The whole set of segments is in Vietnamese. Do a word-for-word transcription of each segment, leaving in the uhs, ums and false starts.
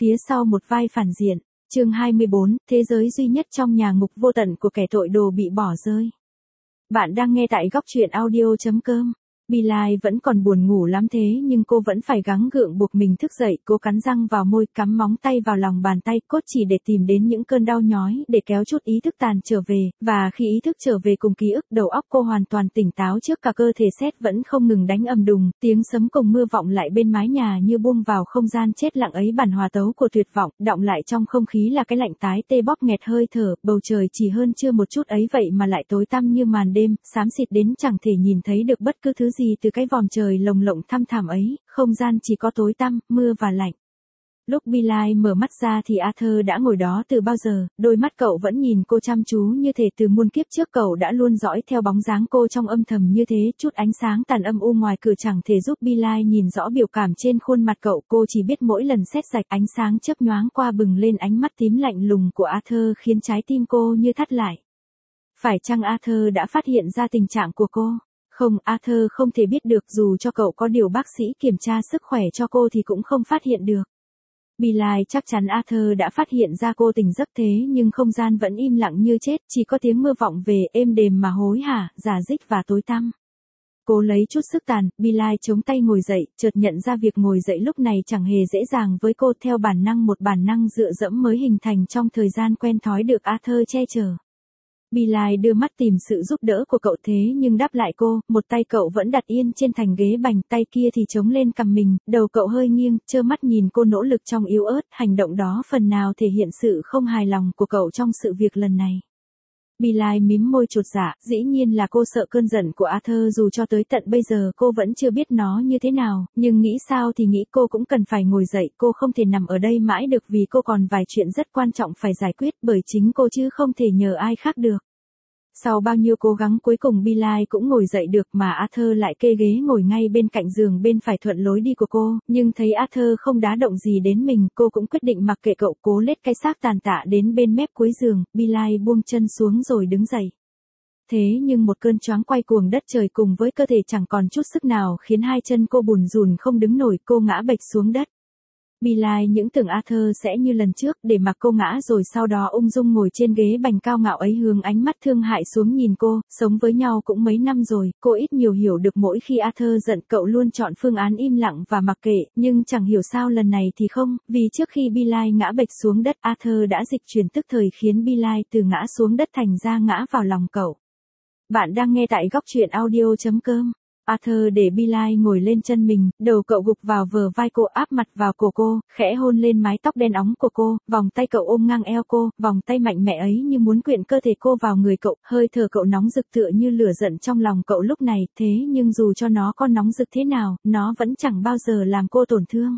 phía sau một vai phản diện. Chương hai mươi bốn, thế giới duy nhất trong nhà ngục vô tận của kẻ tội đồ bị bỏ rơi. Bạn đang nghe tại góc truyện audio chấm com. Billie vẫn còn buồn ngủ lắm thế nhưng cô vẫn phải gắng gượng buộc mình thức dậy, cô cắn răng vào môi, cắm móng tay vào lòng bàn tay, cốt chỉ để tìm đến những cơn đau nhói, để kéo chút ý thức tàn trở về, và khi ý thức trở về cùng ký ức, đầu óc cô hoàn toàn tỉnh táo trước cả cơ thể sét vẫn không ngừng đánh ầm đùng, tiếng sấm cùng mưa vọng lại bên mái nhà như buông vào không gian chết lặng ấy, bản hòa tấu của tuyệt vọng, đọng lại trong không khí là cái lạnh tái tê bóp nghẹt hơi thở, bầu trời chỉ hơn trưa một chút ấy vậy mà lại tối tăm như màn đêm, xám xịt đến chẳng thể nhìn thấy được bất cứ thứ gì từ cái vòm trời lồng lộng thăm thẳm ấy, không gian chỉ có tối tăm, mưa và lạnh. Lúc Billie mở mắt ra thì Arthur đã ngồi đó từ bao giờ, đôi mắt cậu vẫn nhìn cô chăm chú như thể từ muôn kiếp trước cậu đã luôn dõi theo bóng dáng cô trong âm thầm như thế, chút ánh sáng tàn âm u ngoài cửa chẳng thể giúp Billie nhìn rõ biểu cảm trên khuôn mặt cậu, cô chỉ biết mỗi lần sét rạch ánh sáng chớp nhoáng qua bừng lên ánh mắt tím lạnh lùng của Arthur khiến trái tim cô như thắt lại. Phải chăng Arthur đã phát hiện ra tình trạng của cô? Không, Arthur không thể biết được, dù cho cậu có điều bác sĩ kiểm tra sức khỏe cho cô thì cũng không phát hiện được. Billie chắc chắn Arthur đã phát hiện ra cô tỉnh giấc thế nhưng không gian vẫn im lặng như chết, chỉ có tiếng mưa vọng về êm đềm mà hối hả, rả rích và tối tăm. Cô lấy chút sức tàn, Billie chống tay ngồi dậy, chợt nhận ra việc ngồi dậy lúc này chẳng hề dễ dàng với cô, theo bản năng một bản năng dựa dẫm mới hình thành trong thời gian quen thói được Arthur che chở. Billie đưa mắt tìm sự giúp đỡ của cậu thế nhưng đáp lại cô, một tay cậu vẫn đặt yên trên thành ghế bành, tay kia thì chống lên cằm mình, đầu cậu hơi nghiêng, trơ mắt nhìn cô nỗ lực trong yếu ớt, hành động đó phần nào thể hiện sự không hài lòng của cậu trong sự việc lần này. Billie mím môi chột dạ, dĩ nhiên là cô sợ cơn giận của Arthur, dù cho tới tận bây giờ cô vẫn chưa biết nó như thế nào, nhưng nghĩ sao thì nghĩ, cô cũng cần phải ngồi dậy, cô không thể nằm ở đây mãi được vì cô còn vài chuyện rất quan trọng phải giải quyết bởi chính cô chứ không thể nhờ ai khác được. Sau bao nhiêu cố gắng cuối cùng Billie cũng ngồi dậy được mà Arthur lại kê ghế ngồi ngay bên cạnh giường bên phải thuận lối đi của cô, nhưng thấy Arthur không đá động gì đến mình, cô cũng quyết định mặc kệ cậu, cố lết cái xác tàn tạ đến bên mép cuối giường, Billie buông chân xuống rồi đứng dậy. Thế nhưng một cơn choáng quay cuồng đất trời cùng với cơ thể chẳng còn chút sức nào khiến hai chân cô bùn rùn không đứng nổi, cô ngã bệch xuống đất. Billie những tưởng Arthur sẽ như lần trước để mặc cô ngã rồi sau đó ung dung ngồi trên ghế bành cao ngạo ấy, hướng ánh mắt thương hại xuống nhìn cô, sống với nhau cũng mấy năm rồi, cô ít nhiều hiểu được mỗi khi Arthur giận cậu luôn chọn phương án im lặng và mặc kệ, nhưng chẳng hiểu sao lần này thì không, vì trước khi Billie ngã bệch xuống đất Arthur đã dịch chuyển tức thời khiến Billie từ ngã xuống đất thành ra ngã vào lòng cậu. Bạn đang nghe tại góc truyện audio chấm com. Arthur để Billie ngồi lên chân mình, đầu cậu gục vào vờ vai cô, áp mặt vào cổ cô, khẽ hôn lên mái tóc đen óng của cô, vòng tay cậu ôm ngang eo cô, vòng tay mạnh mẽ ấy như muốn quyện cơ thể cô vào người cậu, hơi thở cậu nóng rực tựa như lửa giận trong lòng cậu lúc này, thế nhưng dù cho nó có nóng rực thế nào, nó vẫn chẳng bao giờ làm cô tổn thương.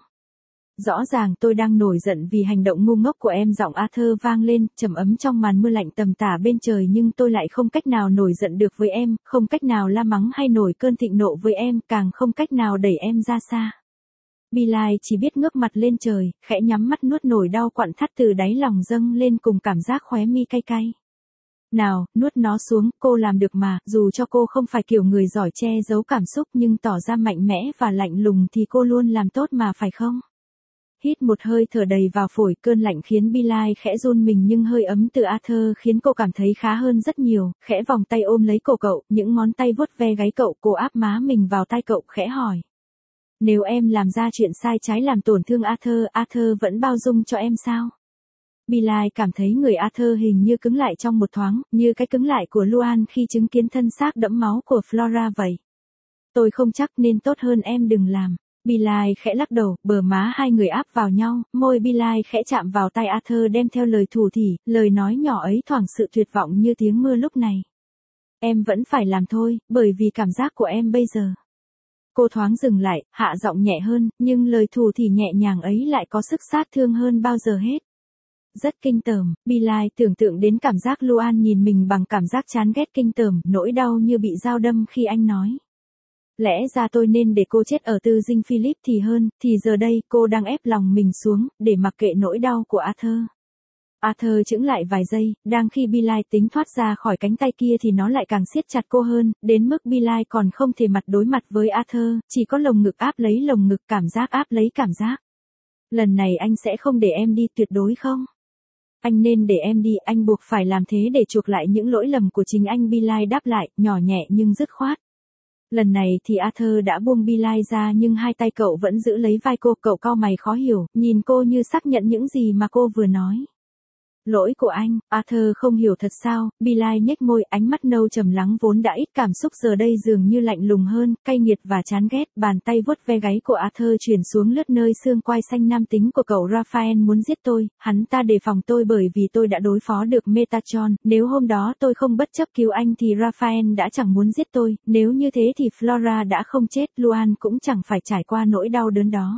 Rõ ràng tôi đang nổi giận vì hành động ngu ngốc của em, giọng Arthur vang lên, trầm ấm trong màn mưa lạnh tầm tả bên trời, nhưng tôi lại không cách nào nổi giận được với em, không cách nào la mắng hay nổi cơn thịnh nộ với em, càng không cách nào đẩy em ra xa. Billie chỉ biết ngước mặt lên trời, khẽ nhắm mắt nuốt nổi đau quặn thắt từ đáy lòng dâng lên cùng cảm giác khóe mi cay cay. Nào, nuốt nó xuống, cô làm được mà, dù cho cô không phải kiểu người giỏi che giấu cảm xúc nhưng tỏ ra mạnh mẽ và lạnh lùng thì cô luôn làm tốt mà, phải không? Hít một hơi thở đầy vào phổi, cơn lạnh khiến Billie khẽ run mình nhưng hơi ấm từ Arthur khiến cô cảm thấy khá hơn rất nhiều, khẽ vòng tay ôm lấy cổ cậu, những ngón tay vuốt ve gáy cậu, cô áp má mình vào tai cậu, khẽ hỏi. Nếu em làm ra chuyện sai trái làm tổn thương Arthur, Arthur vẫn bao dung cho em sao? Billie cảm thấy người Arthur hình như cứng lại trong một thoáng, như cái cứng lại của Luan khi chứng kiến thân xác đẫm máu của Flora vậy. Tôi không chắc nên tốt hơn em đừng làm. Billie khẽ lắc đầu, bờ má hai người áp vào nhau, môi Billie khẽ chạm vào tay Arthur đem theo lời thủ thỉ, lời nói nhỏ ấy thoảng sự tuyệt vọng như tiếng mưa lúc này. Em vẫn phải làm thôi, bởi vì cảm giác của em bây giờ. Cô thoáng dừng lại, hạ giọng nhẹ hơn, nhưng lời thủ thỉ nhẹ nhàng ấy lại có sức sát thương hơn bao giờ hết. Rất kinh tởm, Billie tưởng tượng đến cảm giác Luan nhìn mình bằng cảm giác chán ghét kinh tởm, nỗi đau như bị dao đâm khi anh nói. Lẽ ra tôi nên để cô chết ở tư dinh Philip thì hơn, thì giờ đây cô đang ép lòng mình xuống, để mặc kệ nỗi đau của Arthur. Arthur chững lại vài giây, đang khi Billie tính thoát ra khỏi cánh tay kia thì nó lại càng siết chặt cô hơn, đến mức Billie còn không thể mặt đối mặt với Arthur, chỉ có lồng ngực áp lấy lồng ngực, cảm giác áp lấy cảm giác. Lần này anh sẽ không để em đi, tuyệt đối không. Anh nên để em đi, anh buộc phải làm thế để chuộc lại những lỗi lầm của chính anh. Billy đáp lại, nhỏ nhẹ nhưng dứt khoát. Lần này thì Arthur đã buông Billy ra nhưng hai tay cậu vẫn giữ lấy vai cô. Cậu cau mày khó hiểu, nhìn cô như xác nhận những gì mà cô vừa nói. Lỗi của anh, Arthur không hiểu thật sao. Billy nhếch môi, ánh mắt nâu trầm lắng vốn đã ít cảm xúc giờ đây dường như lạnh lùng hơn, cay nghiệt và chán ghét. Bàn tay vuốt ve gáy của Arthur chuyển xuống lướt nơi xương quai xanh nam tính của cậu. Raphael muốn giết tôi, hắn ta đề phòng tôi bởi vì tôi đã đối phó được Metatron. Nếu hôm đó tôi không bất chấp cứu anh thì Raphael đã chẳng muốn giết tôi, nếu như thế thì Flora đã không chết, Luan cũng chẳng phải trải qua nỗi đau đớn đó.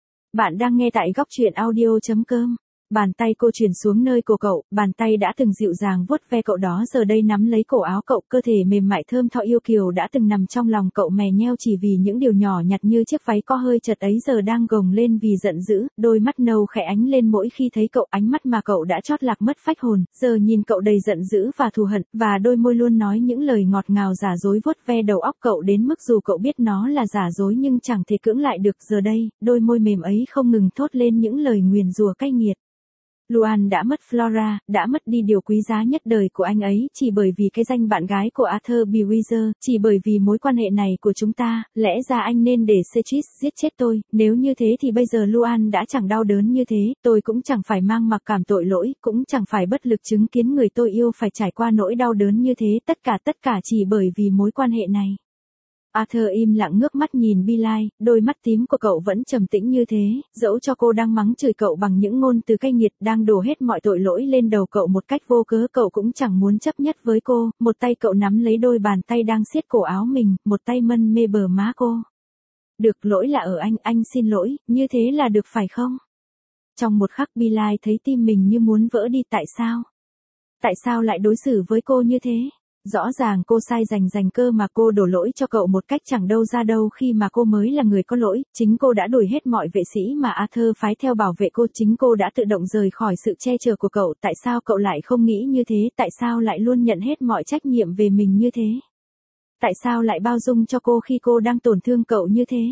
Bạn đang nghe tại góc truyện audio chấm com. Bàn tay cô chuyển xuống nơi cổ cậu, bàn tay đã từng dịu dàng vuốt ve cậu đó giờ đây nắm lấy cổ áo cậu. Cơ thể mềm mại thơm tho yêu kiều đã từng nằm trong lòng cậu mè nheo chỉ vì những điều nhỏ nhặt như chiếc váy co hơi chật ấy giờ đang gồng lên vì giận dữ. Đôi mắt nâu khẽ ánh lên mỗi khi thấy cậu, ánh mắt mà cậu đã trót lạc mất phách hồn, giờ nhìn cậu đầy giận dữ và thù hận, và đôi môi luôn nói những lời ngọt ngào giả dối vuốt ve đầu óc cậu đến mức dù cậu biết nó là giả dối nhưng chẳng thể cưỡng lại được. Giờ đây, đôi môi mềm ấy không ngừng thốt lên những lời nguyền rủa cay nghiệt. Luan đã mất Flora, đã mất đi điều quý giá nhất đời của anh ấy, chỉ bởi vì cái danh bạn gái của Arthur Bewitzer, chỉ bởi vì mối quan hệ này của chúng ta. Lẽ ra anh nên để Cedric giết chết tôi, nếu như thế thì bây giờ Luan đã chẳng đau đớn như thế, tôi cũng chẳng phải mang mặc cảm tội lỗi, cũng chẳng phải bất lực chứng kiến người tôi yêu phải trải qua nỗi đau đớn như thế, tất cả tất cả chỉ bởi vì mối quan hệ này. Arthur im lặng ngước mắt nhìn Billy, đôi mắt tím của cậu vẫn trầm tĩnh như thế, dẫu cho cô đang mắng chửi cậu bằng những ngôn từ cay nghiệt, đang đổ hết mọi tội lỗi lên đầu cậu một cách vô cớ, cậu cũng chẳng muốn chấp nhất với cô. Một tay cậu nắm lấy đôi bàn tay đang siết cổ áo mình, một tay mân mê bờ má cô. Được, lỗi là ở anh, anh xin lỗi, như thế là được phải không? Trong một khắc Billy thấy tim mình như muốn vỡ đi. Tại sao? Tại sao lại đối xử với cô như thế? Rõ ràng cô sai rành rành cơ mà cô đổ lỗi cho cậu một cách chẳng đâu ra đâu khi mà cô mới là người có lỗi. Chính cô đã đuổi hết mọi vệ sĩ mà Arthur phái theo bảo vệ cô, chính cô đã tự động rời khỏi sự che chở của cậu. Tại sao cậu lại không nghĩ như thế? Tại sao lại luôn nhận hết mọi trách nhiệm về mình như thế? Tại sao lại bao dung cho cô khi cô đang tổn thương cậu như thế?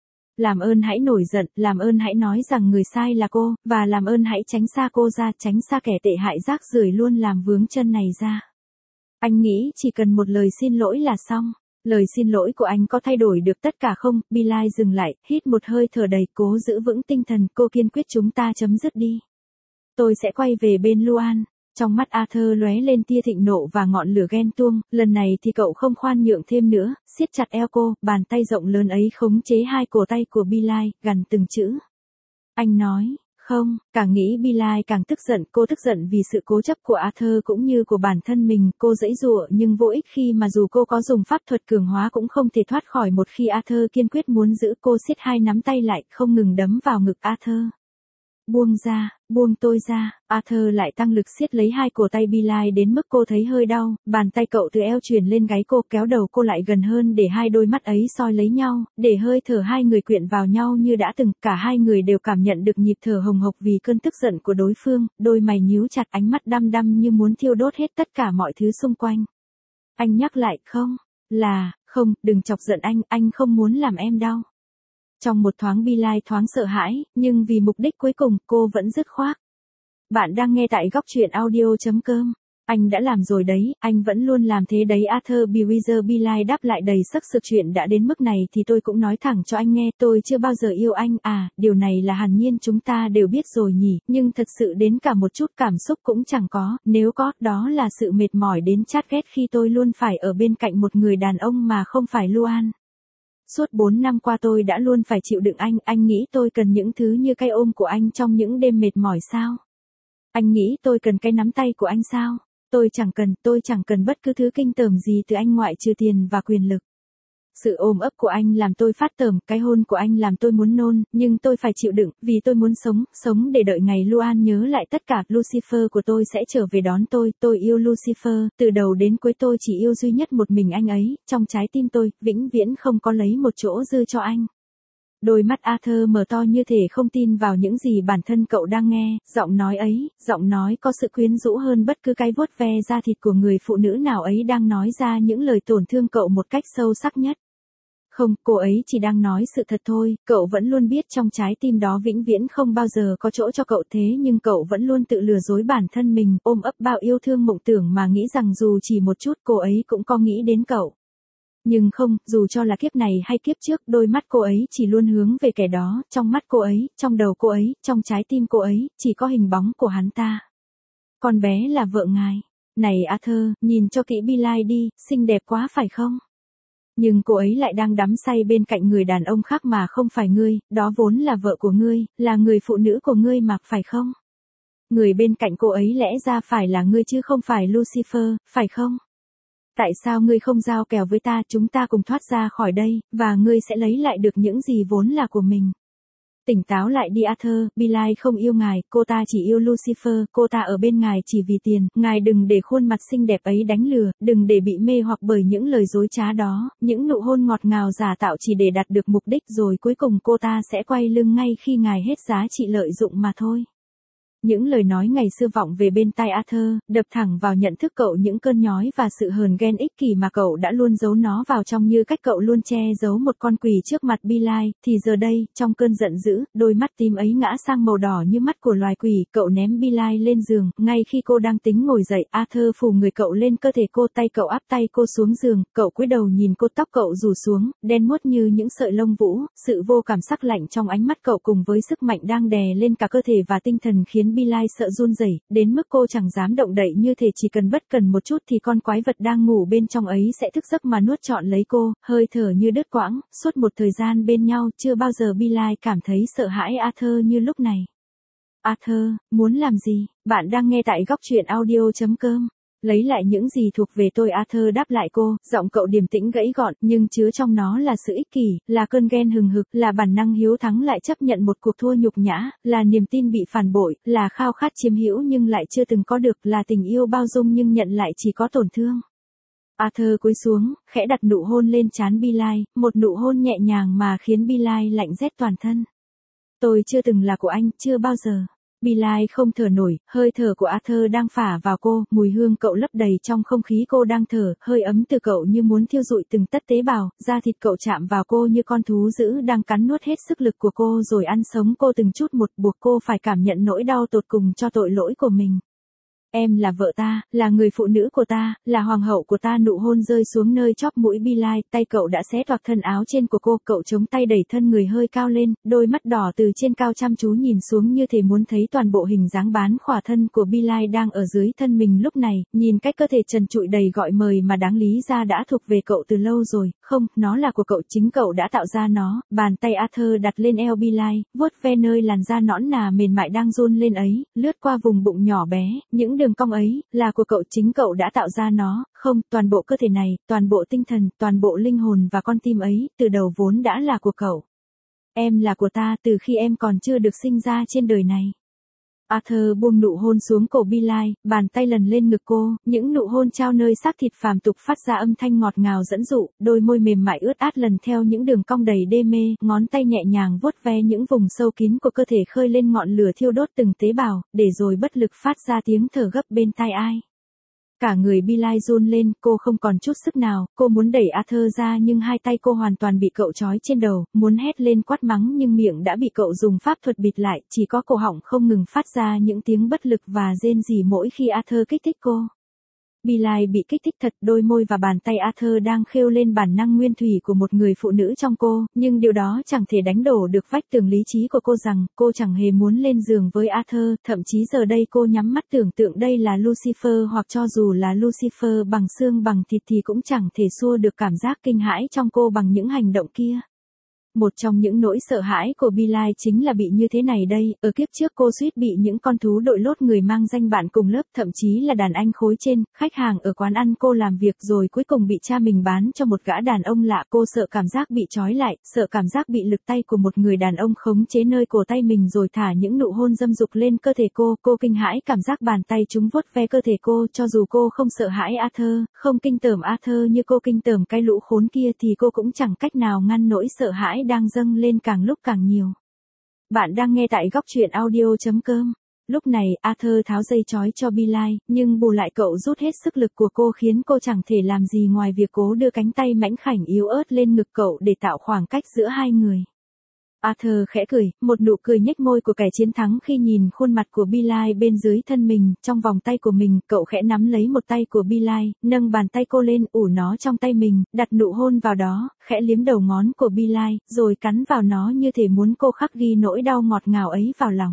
Làm ơn hãy nổi giận, làm ơn hãy nói rằng người sai là cô, và làm ơn hãy tránh xa cô ra, tránh xa kẻ tệ hại rác rưởi luôn làm vướng chân này ra. Anh nghĩ chỉ cần một lời xin lỗi là xong. Lời xin lỗi của anh có thay đổi được tất cả không? Billy dừng lại, hít một hơi thở đầy, cố giữ vững tinh thần, cô kiên quyết chúng ta chấm dứt đi. Tôi sẽ quay về bên Luan. Trong mắt Arthur lóe lên tia thịnh nộ và ngọn lửa ghen tuông, lần này thì cậu không khoan nhượng thêm nữa, siết chặt eo cô, bàn tay rộng lớn ấy khống chế hai cổ tay của Billy, gằn từng chữ. Anh nói. Không, càng nghĩ Billy càng tức giận, cô tức giận vì sự cố chấp của Arthur cũng như của bản thân mình, cô giãy giụa nhưng vô ích khi mà dù cô có dùng pháp thuật cường hóa cũng không thể thoát khỏi. Một khi Arthur kiên quyết muốn giữ cô, siết hai nắm tay lại, không ngừng đấm vào ngực Arthur. Buông ra, buông tôi ra. Arthur lại tăng lực siết lấy hai cổ tay Billy đến mức cô thấy hơi đau, bàn tay cậu từ eo truyền lên gáy cô, kéo đầu cô lại gần hơn để hai đôi mắt ấy soi lấy nhau, để hơi thở hai người quyện vào nhau như đã từng. Cả hai người đều cảm nhận được nhịp thở hồng hộc vì cơn tức giận của đối phương, đôi mày nhíu chặt, ánh mắt đăm đăm như muốn thiêu đốt hết tất cả mọi thứ xung quanh. Anh nhắc lại, không, là, không, đừng chọc giận anh, anh không muốn làm em đau. Trong một thoáng Billy thoáng sợ hãi, nhưng vì mục đích cuối cùng, cô vẫn dứt khoát. Bạn đang nghe tại góc truyện audio chấm com. Anh đã làm rồi đấy, anh vẫn luôn làm thế đấy Arthur Bewitzer. Billy đáp lại đầy sắc sực. Chuyện đã đến mức này thì tôi cũng nói thẳng cho anh nghe, tôi chưa bao giờ yêu anh. À, điều này là hẳn nhiên chúng ta đều biết rồi nhỉ, nhưng thật sự đến cả một chút cảm xúc cũng chẳng có, nếu có, đó là sự mệt mỏi đến chát ghét khi tôi luôn phải ở bên cạnh một người đàn ông mà không phải Luan. Suốt bốn năm qua tôi đã luôn phải chịu đựng anh, anh nghĩ tôi cần những thứ như cái ôm của anh trong những đêm mệt mỏi sao? Anh nghĩ tôi cần cái nắm tay của anh sao? Tôi chẳng cần, tôi chẳng cần bất cứ thứ kinh tởm gì từ anh ngoại trừ tiền và quyền lực. Sự ôm ấp của anh làm tôi phát tởm, cái hôn của anh làm tôi muốn nôn, nhưng tôi phải chịu đựng, vì tôi muốn sống, sống để đợi ngày Luan nhớ lại tất cả. Lucifer của tôi sẽ trở về đón tôi, tôi yêu Lucifer, từ đầu đến cuối tôi chỉ yêu duy nhất một mình anh ấy, trong trái tim tôi, vĩnh viễn không có lấy một chỗ dư cho anh. Đôi mắt Arthur mở to như thể không tin vào những gì bản thân cậu đang nghe, giọng nói ấy, giọng nói có sự quyến rũ hơn bất cứ cái vuốt ve da thịt của người phụ nữ nào ấy đang nói ra những lời tổn thương cậu một cách sâu sắc nhất. Không, cô ấy chỉ đang nói sự thật thôi, cậu vẫn luôn biết trong trái tim đó vĩnh viễn không bao giờ có chỗ cho cậu thế nhưng cậu vẫn luôn tự lừa dối bản thân mình, ôm ấp bao yêu thương mộng tưởng mà nghĩ rằng dù chỉ một chút cô ấy cũng có nghĩ đến cậu. Nhưng không, dù cho là kiếp này hay kiếp trước, đôi mắt cô ấy chỉ luôn hướng về kẻ đó, trong mắt cô ấy, trong đầu cô ấy, trong trái tim cô ấy, chỉ có hình bóng của hắn ta. Con bé là vợ ngài. Này Arthur, nhìn cho kỹ Billie đi, xinh đẹp quá phải không? Nhưng cô ấy lại đang đắm say bên cạnh người đàn ông khác mà không phải ngươi, đó vốn là vợ của ngươi, là người phụ nữ của ngươi mà, phải không? Người bên cạnh cô ấy lẽ ra phải là ngươi chứ không phải Lucifer, phải không? Tại sao ngươi không giao kèo với ta, chúng ta cùng thoát ra khỏi đây, và ngươi sẽ lấy lại được những gì vốn là của mình. Tỉnh táo lại đi Arthur, Billie không yêu ngài, cô ta chỉ yêu Lucifer, cô ta ở bên ngài chỉ vì tiền, ngài đừng để khuôn mặt xinh đẹp ấy đánh lừa, đừng để bị mê hoặc bởi những lời dối trá đó, những nụ hôn ngọt ngào giả tạo chỉ để đạt được mục đích rồi cuối cùng cô ta sẽ quay lưng ngay khi ngài hết giá trị lợi dụng mà thôi. Những lời nói ngày xưa vọng về bên tai Arthur, đập thẳng vào nhận thức cậu những cơn nhói và sự hờn ghen ích kỷ mà cậu đã luôn giấu nó vào trong như cách cậu luôn che giấu một con quỷ trước mặt Billie, thì giờ đây, trong cơn giận dữ, đôi mắt tím ấy ngã sang màu đỏ như mắt của loài quỷ, cậu ném Billie lên giường, ngay khi cô đang tính ngồi dậy, Arthur phủ người cậu lên cơ thể cô, tay cậu áp tay cô xuống giường, cậu cúi đầu nhìn cô, tóc cậu rủ xuống, đen muốt như những sợi lông vũ, sự vô cảm sắc lạnh trong ánh mắt cậu cùng với sức mạnh đang đè lên cả cơ thể và tinh thần khiến Billie sợ run rẩy, đến mức cô chẳng dám động đậy, như thể chỉ cần bất cần một chút thì con quái vật đang ngủ bên trong ấy sẽ thức giấc mà nuốt trọn lấy cô, hơi thở như đứt quãng, suốt một thời gian bên nhau, chưa bao giờ Billie cảm thấy sợ hãi Arthur như lúc này. Arthur, muốn làm gì? Bạn đang nghe tại góc truyện audio chấm com. Lấy lại những gì thuộc về tôi, Arthur đáp lại cô, giọng cậu điềm tĩnh gãy gọn, nhưng chứa trong nó là sự ích kỷ, là cơn ghen hừng hực, là bản năng hiếu thắng lại chấp nhận một cuộc thua nhục nhã, là niềm tin bị phản bội, là khao khát chiếm hữu nhưng lại chưa từng có được, là tình yêu bao dung nhưng nhận lại chỉ có tổn thương. Arthur cúi xuống, khẽ đặt nụ hôn lên trán Billie, một nụ hôn nhẹ nhàng mà khiến Billie lạnh rét toàn thân. Tôi chưa từng là của anh, chưa bao giờ. Billie không thở nổi, hơi thở của Arthur đang phả vào cô, mùi hương cậu lấp đầy trong không khí cô đang thở, hơi ấm từ cậu như muốn thiêu rụi từng tất tế bào, da thịt cậu chạm vào cô như con thú dữ đang cắn nuốt hết sức lực của cô rồi ăn sống cô từng chút một, buộc cô phải cảm nhận nỗi đau tột cùng cho tội lỗi của mình. Em là vợ ta, là người phụ nữ của ta, là hoàng hậu của ta. Nụ hôn rơi xuống nơi chóp mũi Billie, tay cậu đã xé toạc thân áo trên của cô, cậu chống tay đẩy thân người hơi cao lên, đôi mắt đỏ từ trên cao chăm chú nhìn xuống như thể muốn thấy toàn bộ hình dáng bán khỏa thân của Billie đang ở dưới thân mình lúc này, nhìn cách cơ thể trần trụi đầy gọi mời mà đáng lý ra đã thuộc về cậu từ lâu rồi, không, nó là của cậu, chính cậu đã tạo ra nó. Bàn tay Arthur đặt lên eo Billie, vuốt ve nơi làn da nõn nà mềm mại đang run lên ấy, lướt qua vùng bụng nhỏ bé, những đường cong ấy, là của cậu, chính cậu đã tạo ra nó, không, toàn bộ cơ thể này, toàn bộ tinh thần, toàn bộ linh hồn và con tim ấy, từ đầu vốn đã là của cậu. Em là của ta từ khi em còn chưa được sinh ra trên đời này. Arthur buông nụ hôn xuống cổ Billie, bàn tay lần lên ngực cô, những nụ hôn trao nơi xác thịt phàm tục phát ra âm thanh ngọt ngào dẫn dụ, đôi môi mềm mại ướt át lần theo những đường cong đầy đê mê, ngón tay nhẹ nhàng vuốt ve những vùng sâu kín của cơ thể khơi lên ngọn lửa thiêu đốt từng tế bào, để rồi bất lực phát ra tiếng thở gấp bên tai ai. Cả người Billie run lên, cô không còn chút sức nào, cô muốn đẩy Arthur ra nhưng hai tay cô hoàn toàn bị cậu trói trên đầu, muốn hét lên quát mắng nhưng miệng đã bị cậu dùng pháp thuật bịt lại, chỉ có cổ họng không ngừng phát ra những tiếng bất lực và rên rỉ mỗi khi Arthur kích thích cô. Billie bị kích thích thật, đôi môi và bàn tay Arthur đang khêu lên bản năng nguyên thủy của một người phụ nữ trong cô, nhưng điều đó chẳng thể đánh đổ được vách tường lý trí của cô rằng, cô chẳng hề muốn lên giường với Arthur, thậm chí giờ đây cô nhắm mắt tưởng tượng đây là Lucifer, hoặc cho dù là Lucifer bằng xương bằng thịt thì cũng chẳng thể xua được cảm giác kinh hãi trong cô bằng những hành động kia. Một trong những nỗi sợ hãi của Billie chính là bị như thế này đây, ở kiếp trước cô suýt bị những con thú đội lốt người mang danh bạn cùng lớp, thậm chí là đàn anh khối trên, khách hàng ở quán ăn cô làm việc rồi cuối cùng bị cha mình bán cho một gã đàn ông lạ. Cô sợ cảm giác bị trói lại, sợ cảm giác bị lực tay của một người đàn ông khống chế nơi cổ tay mình rồi thả những nụ hôn dâm dục lên cơ thể cô, cô kinh hãi cảm giác bàn tay chúng vuốt ve cơ thể cô, cho dù cô không sợ hãi Arthur, không kinh tởm Arthur như cô kinh tởm cái lũ khốn kia thì cô cũng chẳng cách nào ngăn nỗi sợ hãi đang dâng lên càng lúc càng nhiều. Bạn đang nghe tại góc truyện audio chấm com. Lúc này Arthur tháo dây trói cho Billy, nhưng bù lại cậu rút hết sức lực của cô khiến cô chẳng thể làm gì ngoài việc cố đưa cánh tay mảnh khảnh yếu ớt lên ngực cậu để tạo khoảng cách giữa hai người. Arthur khẽ cười, một nụ cười nhếch môi của kẻ chiến thắng khi nhìn khuôn mặt của Billy bên dưới thân mình, trong vòng tay của mình, cậu khẽ nắm lấy một tay của Billy, nâng bàn tay cô lên, ủ nó trong tay mình, đặt nụ hôn vào đó, khẽ liếm đầu ngón của Billy, rồi cắn vào nó như thể muốn cô khắc ghi nỗi đau ngọt ngào ấy vào lòng.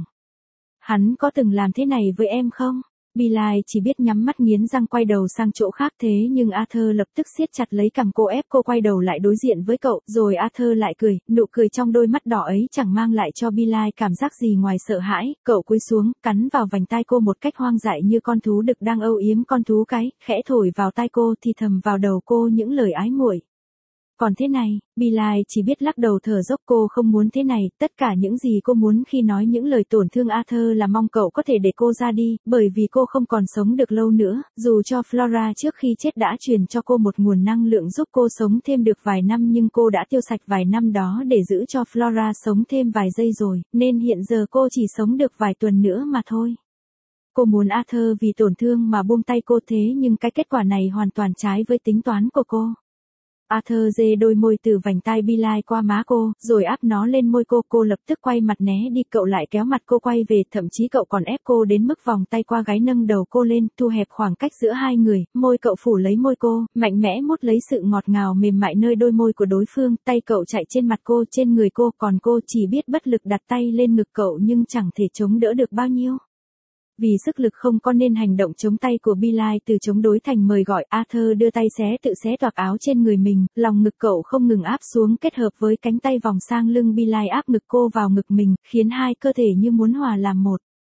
Hắn có từng làm thế này với em không? Billy chỉ biết nhắm mắt nghiến răng quay đầu sang chỗ khác, thế nhưng Arthur lập tức siết chặt lấy cằm cô ép cô quay đầu lại đối diện với cậu, rồi Arthur lại cười, nụ cười trong đôi mắt đỏ ấy chẳng mang lại cho Billy cảm giác gì ngoài sợ hãi, cậu cúi xuống, cắn vào vành tai cô một cách hoang dại như con thú đực đang âu yếm con thú cái, khẽ thổi vào tai cô thì thầm vào đầu cô những lời ái muội. Còn thế này, Billy chỉ biết lắc đầu thở dốc, cô không muốn thế này, tất cả những gì cô muốn khi nói những lời tổn thương Arthur là mong cậu có thể để cô ra đi, bởi vì cô không còn sống được lâu nữa, dù cho Flora trước khi chết đã truyền cho cô một nguồn năng lượng giúp cô sống thêm được vài năm nhưng cô đã tiêu sạch vài năm đó để giữ cho Flora sống thêm vài giây rồi, nên hiện giờ cô chỉ sống được vài tuần nữa mà thôi. Cô muốn Arthur vì tổn thương mà buông tay cô, thế nhưng cái kết quả này hoàn toàn trái với tính toán của cô. Arthur dê đôi môi từ vành tai Billy qua má cô, rồi áp nó lên môi cô, cô lập tức quay mặt né đi, cậu lại kéo mặt cô quay về, thậm chí cậu còn ép cô đến mức vòng tay qua gáy nâng đầu cô lên, thu hẹp khoảng cách giữa hai người, môi cậu phủ lấy môi cô, mạnh mẽ mút lấy sự ngọt ngào mềm mại nơi đôi môi của đối phương, tay cậu chạy trên mặt cô, trên người cô, còn cô chỉ biết bất lực đặt tay lên ngực cậu nhưng chẳng thể chống đỡ được bao nhiêu. Vì sức lực không có nên hành động chống tay của Billy từ chống đối thành mời gọi, Arthur đưa tay xé tự xé toạc áo trên người mình, lòng ngực cậu không ngừng áp xuống kết hợp với cánh tay vòng sang lưng Billy áp ngực cô vào ngực mình, khiến hai cơ thể như muốn hòa làm một.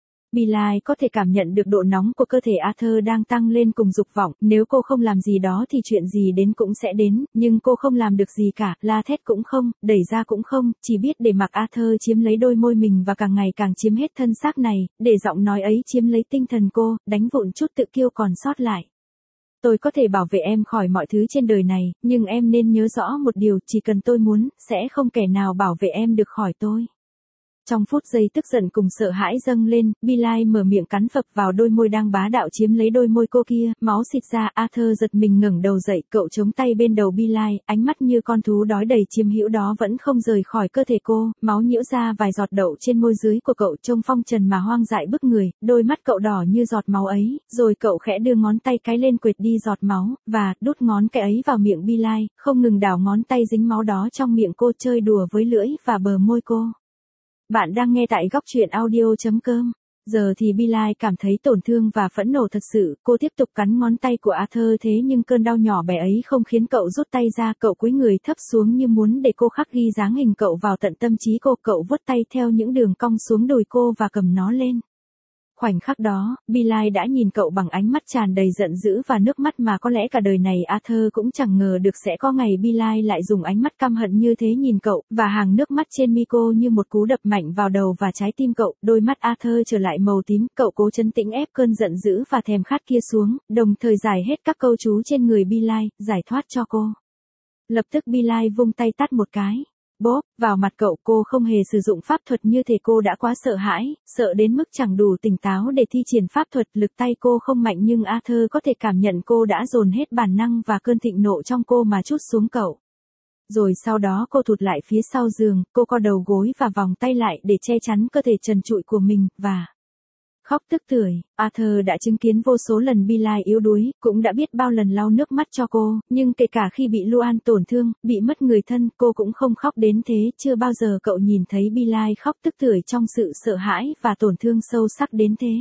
Billy có thể cảm nhận được độ nóng của cơ thể Arthur đang tăng lên cùng dục vọng, nếu cô không làm gì đó thì chuyện gì đến cũng sẽ đến, nhưng cô không làm được gì cả, la thét cũng không, đẩy ra cũng không, chỉ biết để mặc Arthur chiếm lấy đôi môi mình và càng ngày càng chiếm hết thân xác này, để giọng nói ấy chiếm lấy tinh thần cô, đánh vụn chút tự kiêu còn sót lại. Tôi có thể bảo vệ em khỏi mọi thứ trên đời này, nhưng em nên nhớ rõ một điều, chỉ cần tôi muốn, sẽ không kẻ nào bảo vệ em được khỏi tôi. Trong phút giây tức giận cùng sợ hãi dâng lên, Billy mở miệng cắn phập vào đôi môi đang bá đạo chiếm lấy đôi môi cô kia, máu xịt ra, Arthur giật mình ngẩng đầu dậy, cậu chống tay bên đầu Billy, ánh mắt như con thú đói đầy chiếm hữu đó vẫn không rời khỏi cơ thể cô, máu nhiễu ra vài giọt đậu trên môi dưới của cậu trông phong trần mà hoang dại bức người, đôi mắt cậu đỏ như giọt máu ấy, rồi cậu khẽ đưa ngón tay cái lên quệt đi giọt máu, và đút ngón cái ấy vào miệng Billy, không ngừng đảo ngón tay dính máu đó trong miệng cô, chơi đùa với lưỡi và bờ môi cô. Bạn đang nghe tại góc truyện audio chấm com. Giờ thì Billy cảm thấy tổn thương và phẫn nộ thật sự, cô tiếp tục cắn ngón tay của Arthur thế nhưng cơn đau nhỏ bé ấy không khiến cậu rút tay ra, cậu cúi người thấp xuống như muốn để cô khắc ghi dáng hình cậu vào tận tâm trí cô, cậu vuốt tay theo những đường cong xuống đùi cô và cầm nó lên. Khoảnh khắc đó, Billy đã nhìn cậu bằng ánh mắt tràn đầy giận dữ và nước mắt mà có lẽ cả đời này Arthur cũng chẳng ngờ được sẽ có ngày Billy lại dùng ánh mắt căm hận như thế nhìn cậu, và hàng nước mắt trên mi cô như một cú đập mạnh vào đầu và trái tim cậu, đôi mắt Arthur trở lại màu tím, cậu cố trấn tĩnh ép cơn giận dữ và thèm khát kia xuống, đồng thời giải hết các câu chú trên người Billy, giải thoát cho cô. Lập tức Billy vung tay tát một cái. Bốp, vào mặt cậu, cô không hề sử dụng pháp thuật như thể cô đã quá sợ hãi, sợ đến mức chẳng đủ tỉnh táo để thi triển pháp thuật, lực tay cô không mạnh nhưng Arthur có thể cảm nhận cô đã dồn hết bản năng và cơn thịnh nộ trong cô mà trút xuống cậu. Rồi sau đó cô thụt lại phía sau giường, cô co đầu gối và vòng tay lại để che chắn cơ thể trần trụi của mình, và khóc tức tưởi. Arthur đã chứng kiến vô số lần Billy yếu đuối, cũng đã biết bao lần lau nước mắt cho cô, nhưng kể cả khi bị Luan tổn thương, bị mất người thân, cô cũng không khóc đến thế, chưa bao giờ cậu nhìn thấy Billy khóc tức tưởi trong sự sợ hãi và tổn thương sâu sắc đến thế.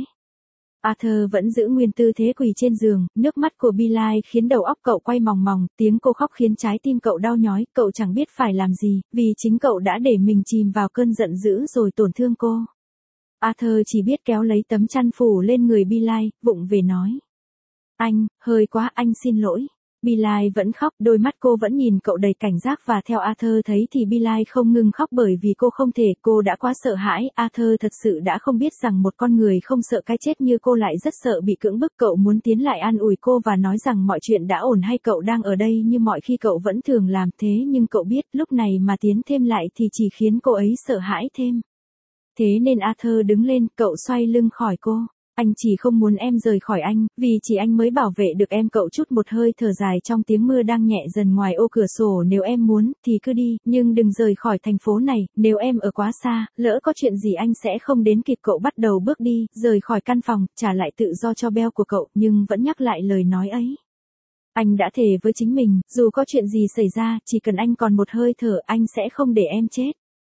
Arthur vẫn giữ nguyên tư thế quỳ trên giường, nước mắt của Billy khiến đầu óc cậu quay mòng mòng, tiếng cô khóc khiến trái tim cậu đau nhói, cậu chẳng biết phải làm gì, vì chính cậu đã để mình chìm vào cơn giận dữ rồi tổn thương cô. Arthur chỉ biết kéo lấy tấm chăn phủ lên người Billy, vụng về nói. Anh, hơi quá, anh xin lỗi. Billy vẫn khóc, đôi mắt cô vẫn nhìn cậu đầy cảnh giác và theo Arthur thấy thì Billy không ngừng khóc bởi vì cô không thể, cô đã quá sợ hãi, Arthur thật sự đã không biết rằng một con người không sợ cái chết như cô lại rất sợ bị cưỡng bức, cậu muốn tiến lại an ủi cô và nói rằng mọi chuyện đã ổn hay cậu đang ở đây như mọi khi cậu vẫn thường làm thế nhưng cậu biết lúc này mà tiến thêm lại thì chỉ khiến cô ấy sợ hãi thêm. Thế nên Arthur đứng lên, cậu xoay lưng khỏi cô. Anh chỉ không muốn em rời khỏi anh, vì chỉ anh mới bảo vệ được em. Cậu chút một hơi thở dài trong tiếng mưa đang nhẹ dần ngoài ô cửa sổ. Nếu em muốn, thì cứ đi, nhưng đừng rời khỏi thành phố này. Nếu em ở quá xa, lỡ có chuyện gì anh sẽ không đến kịp. Cậu bắt đầu bước đi, rời khỏi căn phòng, trả lại tự do cho Belle của cậu, nhưng vẫn nhắc lại lời nói ấy. Anh đã thề với chính mình, dù có chuyện gì xảy ra, chỉ cần anh còn một hơi thở, anh sẽ không để em chết.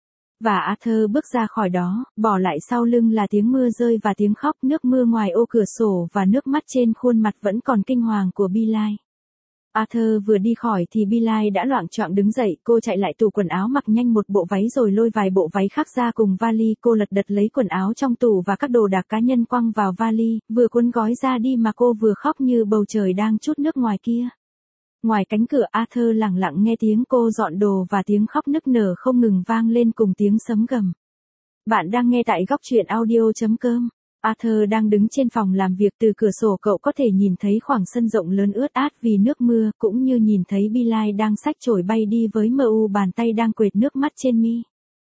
Và Arthur bước ra khỏi đó, bỏ lại sau lưng là tiếng mưa rơi và tiếng khóc, nước mưa ngoài ô cửa sổ và nước mắt trên khuôn mặt vẫn còn kinh hoàng của Billie. Arthur vừa đi khỏi thì Billie đã loạng choạng đứng dậy, cô chạy lại tủ quần áo mặc nhanh một bộ váy rồi lôi vài bộ váy khác ra cùng vali. Cô lật đật lấy quần áo trong tủ và các đồ đạc cá nhân quăng vào vali, vừa cuốn gói ra đi mà cô vừa khóc như bầu trời đang trút nước ngoài kia. Ngoài cánh cửa, Arthur lặng lặng nghe tiếng cô dọn đồ và tiếng khóc nức nở không ngừng vang lên cùng tiếng sấm gầm. Bạn đang nghe tại góc truyện audio chấm com. Arthur đang đứng trên phòng làm việc, từ cửa sổ cậu có thể nhìn thấy khoảng sân rộng lớn ướt át vì nước mưa, cũng như nhìn thấy Billie đang xách chổi bay đi với mờ u bàn tay đang quệt nước mắt trên mi.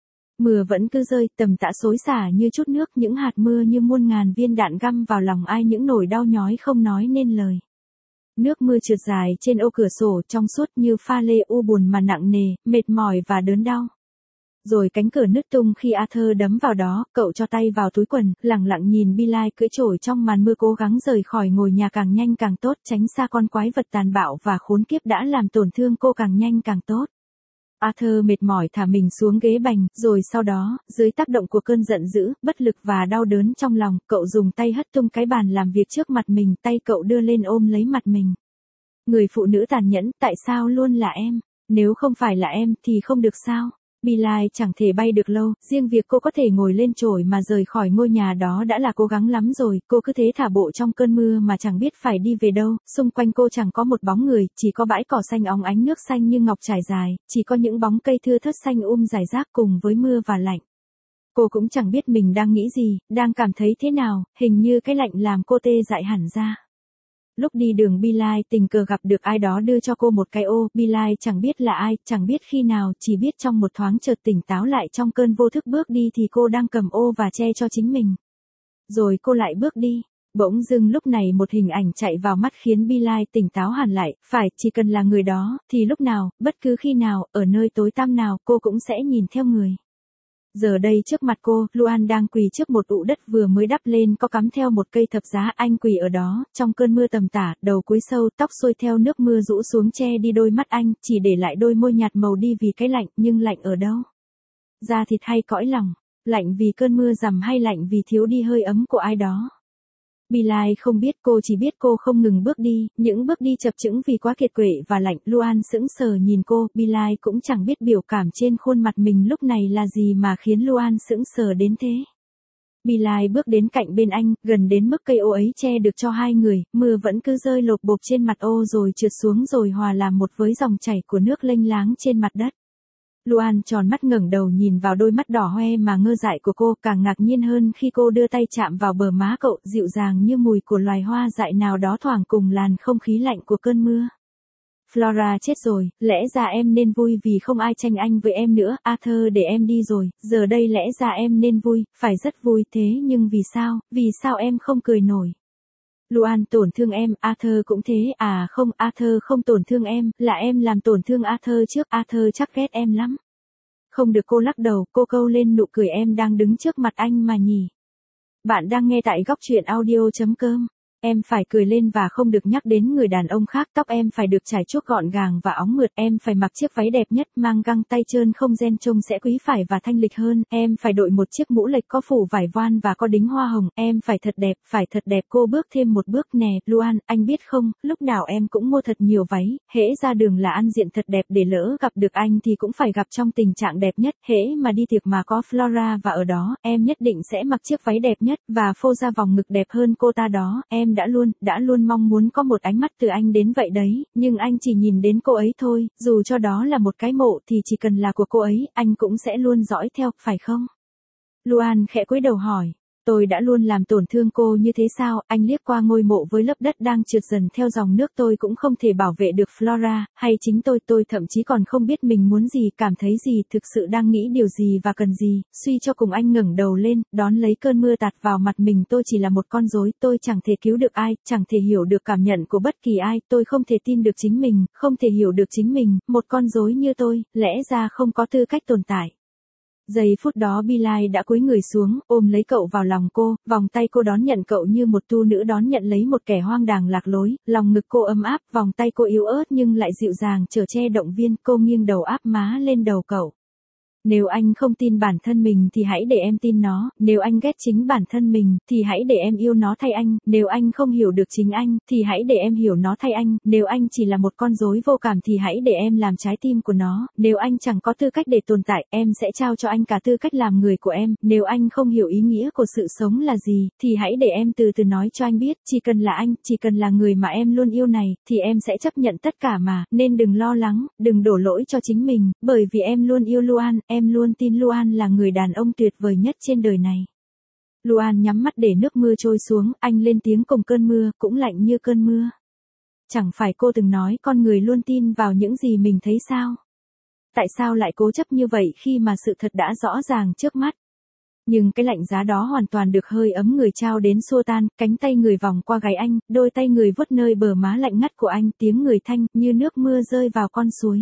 Mưa vẫn cứ rơi, tầm tã xối xả như chút nước, những hạt mưa như muôn ngàn viên đạn găm vào lòng ai, những nỗi đau nhói không nói nên lời. Nước mưa trượt dài trên ô cửa sổ trong suốt như pha lê u buồn mà nặng nề, mệt mỏi và đớn đau. Rồi cánh cửa nứt tung khi Arthur đấm vào đó, cậu cho tay vào túi quần, lặng lặng nhìn Billie cưỡi chổi trong màn mưa cố gắng rời khỏi ngôi nhà càng nhanh càng tốt, tránh xa con quái vật tàn bạo và khốn kiếp đã làm tổn thương cô càng nhanh càng tốt. Arthur mệt mỏi thả mình xuống ghế bành, rồi sau đó, dưới tác động của cơn giận dữ, bất lực và đau đớn trong lòng, cậu dùng tay hất tung cái bàn làm việc trước mặt mình, tay cậu đưa lên ôm lấy mặt mình. Người phụ nữ tàn nhẫn, tại sao luôn là em? Nếu không phải là em, thì không được sao? Billie chẳng thể bay được lâu, riêng việc cô có thể ngồi lên chổi mà rời khỏi ngôi nhà đó đã là cố gắng lắm rồi. Cô cứ thế thả bộ trong cơn mưa mà chẳng biết phải đi về đâu, xung quanh cô chẳng có một bóng người, chỉ có bãi cỏ xanh óng ánh, nước xanh như ngọc trải dài, chỉ có những bóng cây thưa thớt xanh um rải rác cùng với mưa và lạnh. Cô cũng chẳng biết mình đang nghĩ gì, đang cảm thấy thế nào, hình như cái lạnh làm cô tê dại hẳn ra. Lúc đi đường Billie tình cờ gặp được ai đó đưa cho cô một cái ô, Billie chẳng biết là ai, chẳng biết khi nào, chỉ biết trong một thoáng chợt tỉnh táo lại trong cơn vô thức bước đi thì cô đang cầm ô và che cho chính mình. Rồi cô lại bước đi. Bỗng dưng lúc này một hình ảnh chạy vào mắt khiến Billie tỉnh táo hẳn lại, phải, chỉ cần là người đó, thì lúc nào, bất cứ khi nào, ở nơi tối tăm nào, cô cũng sẽ nhìn theo người. Giờ đây trước mặt cô, Luan đang quỳ trước một ụ đất vừa mới đắp lên có cắm theo một cây thập giá, anh quỳ ở đó, trong cơn mưa tầm tả, đầu cúi sâu, tóc xuôi theo nước mưa rũ xuống che đi đôi mắt anh, chỉ để lại đôi môi nhạt màu đi vì cái lạnh, nhưng lạnh ở đâu? Da thịt hay cõi lòng? Lạnh vì cơn mưa rằm hay lạnh vì thiếu đi hơi ấm của ai đó? Billie không biết, cô chỉ biết cô không ngừng bước đi, những bước đi chập chững vì quá kiệt quệ và lạnh. Luan sững sờ nhìn cô, Billie cũng chẳng biết biểu cảm trên khuôn mặt mình lúc này là gì mà khiến Luan sững sờ đến thế. Billie bước đến cạnh bên anh, gần đến mức cây ô ấy che được cho hai người, mưa vẫn cứ rơi lộp bộp trên mặt ô rồi trượt xuống rồi hòa làm một với dòng chảy của nước lênh láng trên mặt đất. Luan tròn mắt ngẩng đầu nhìn vào đôi mắt đỏ hoe mà ngơ dại của cô, càng ngạc nhiên hơn khi cô đưa tay chạm vào bờ má cậu, dịu dàng như mùi của loài hoa dại nào đó thoảng cùng làn không khí lạnh của cơn mưa. Flora chết rồi, lẽ ra em nên vui vì không ai tranh anh với em nữa, Arthur để em đi rồi, giờ đây lẽ ra em nên vui, phải rất vui, thế nhưng vì sao, vì sao em không cười nổi? Luan tổn thương em, Arthur cũng thế, à không, Arthur không tổn thương em, là em làm tổn thương Arthur trước, Arthur chắc ghét em lắm. Không được, cô lắc đầu, cô câu lên nụ cười, em đang đứng trước mặt anh mà nhỉ. Bạn đang nghe tại góc truyện audio chấm com. Em phải cười lên và không được nhắc đến người đàn ông khác, tóc em phải được chải chuốt gọn gàng và óng mượt, em phải mặc chiếc váy đẹp nhất, mang găng tay trơn không ren trông sẽ quý phải và thanh lịch hơn, em phải đội một chiếc mũ lệch có phủ vải voan và có đính hoa hồng, em phải thật đẹp, phải thật đẹp. Cô bước thêm một bước, nè, Luan, anh biết không, lúc nào em cũng mua thật nhiều váy, hễ ra đường là ăn diện thật đẹp để lỡ gặp được anh thì cũng phải gặp trong tình trạng đẹp nhất, hễ mà đi tiệc mà có Flora và ở đó, em nhất định sẽ mặc chiếc váy đẹp nhất và phô ra vòng ngực đẹp hơn cô ta đó, em đã luôn, đã luôn mong muốn có một ánh mắt từ anh đến vậy đấy, nhưng anh chỉ nhìn đến cô ấy thôi, dù cho đó là một cái mộ thì chỉ cần là của cô ấy, anh cũng sẽ luôn dõi theo, phải không? Luan khẽ cúi đầu hỏi. Tôi đã luôn làm tổn thương cô như thế sao? Anh liếc qua ngôi mộ với lớp đất đang trượt dần theo dòng nước, tôi cũng không thể bảo vệ được Flora, hay chính tôi, tôi thậm chí còn không biết mình muốn gì, cảm thấy gì, thực sự đang nghĩ điều gì và cần gì. Suy cho cùng anh ngẩng đầu lên, đón lấy cơn mưa tạt vào mặt mình. Tôi chỉ là một con rối, tôi chẳng thể cứu được ai, chẳng thể hiểu được cảm nhận của bất kỳ ai, tôi không thể tin được chính mình, không thể hiểu được chính mình, một con rối như tôi, lẽ ra không có tư cách tồn tại. Giây phút đó Billie đã cúi người xuống, ôm lấy cậu vào lòng cô, vòng tay cô đón nhận cậu như một tu nữ đón nhận lấy một kẻ hoang đàng lạc lối, lòng ngực cô ấm áp, vòng tay cô yếu ớt nhưng lại dịu dàng chở che động viên, cô nghiêng đầu áp má lên đầu cậu. Nếu anh không tin bản thân mình thì hãy để em tin nó, nếu anh ghét chính bản thân mình thì hãy để em yêu nó thay anh, nếu anh không hiểu được chính anh thì hãy để em hiểu nó thay anh, nếu anh chỉ là một con rối vô cảm thì hãy để em làm trái tim của nó, nếu anh chẳng có tư cách để tồn tại, em sẽ trao cho anh cả tư cách làm người của em, nếu anh không hiểu ý nghĩa của sự sống là gì thì hãy để em từ từ nói cho anh biết, chỉ cần là anh, chỉ cần là người mà em luôn yêu này thì em sẽ chấp nhận tất cả mà, nên đừng lo lắng, đừng đổ lỗi cho chính mình, bởi vì em luôn yêu Luan. Em luôn tin Luan là người đàn ông tuyệt vời nhất trên đời này. Luan nhắm mắt để nước mưa trôi xuống, anh lên tiếng cùng cơn mưa, cũng lạnh như cơn mưa. Chẳng phải cô từng nói con người luôn tin vào những gì mình thấy sao? Tại sao lại cố chấp như vậy khi mà sự thật đã rõ ràng trước mắt? Nhưng cái lạnh giá đó hoàn toàn được hơi ấm người trao đến xua tan, cánh tay người vòng qua gáy anh, đôi tay người vuốt nơi bờ má lạnh ngắt của anh, tiếng người thanh như nước mưa rơi vào con suối.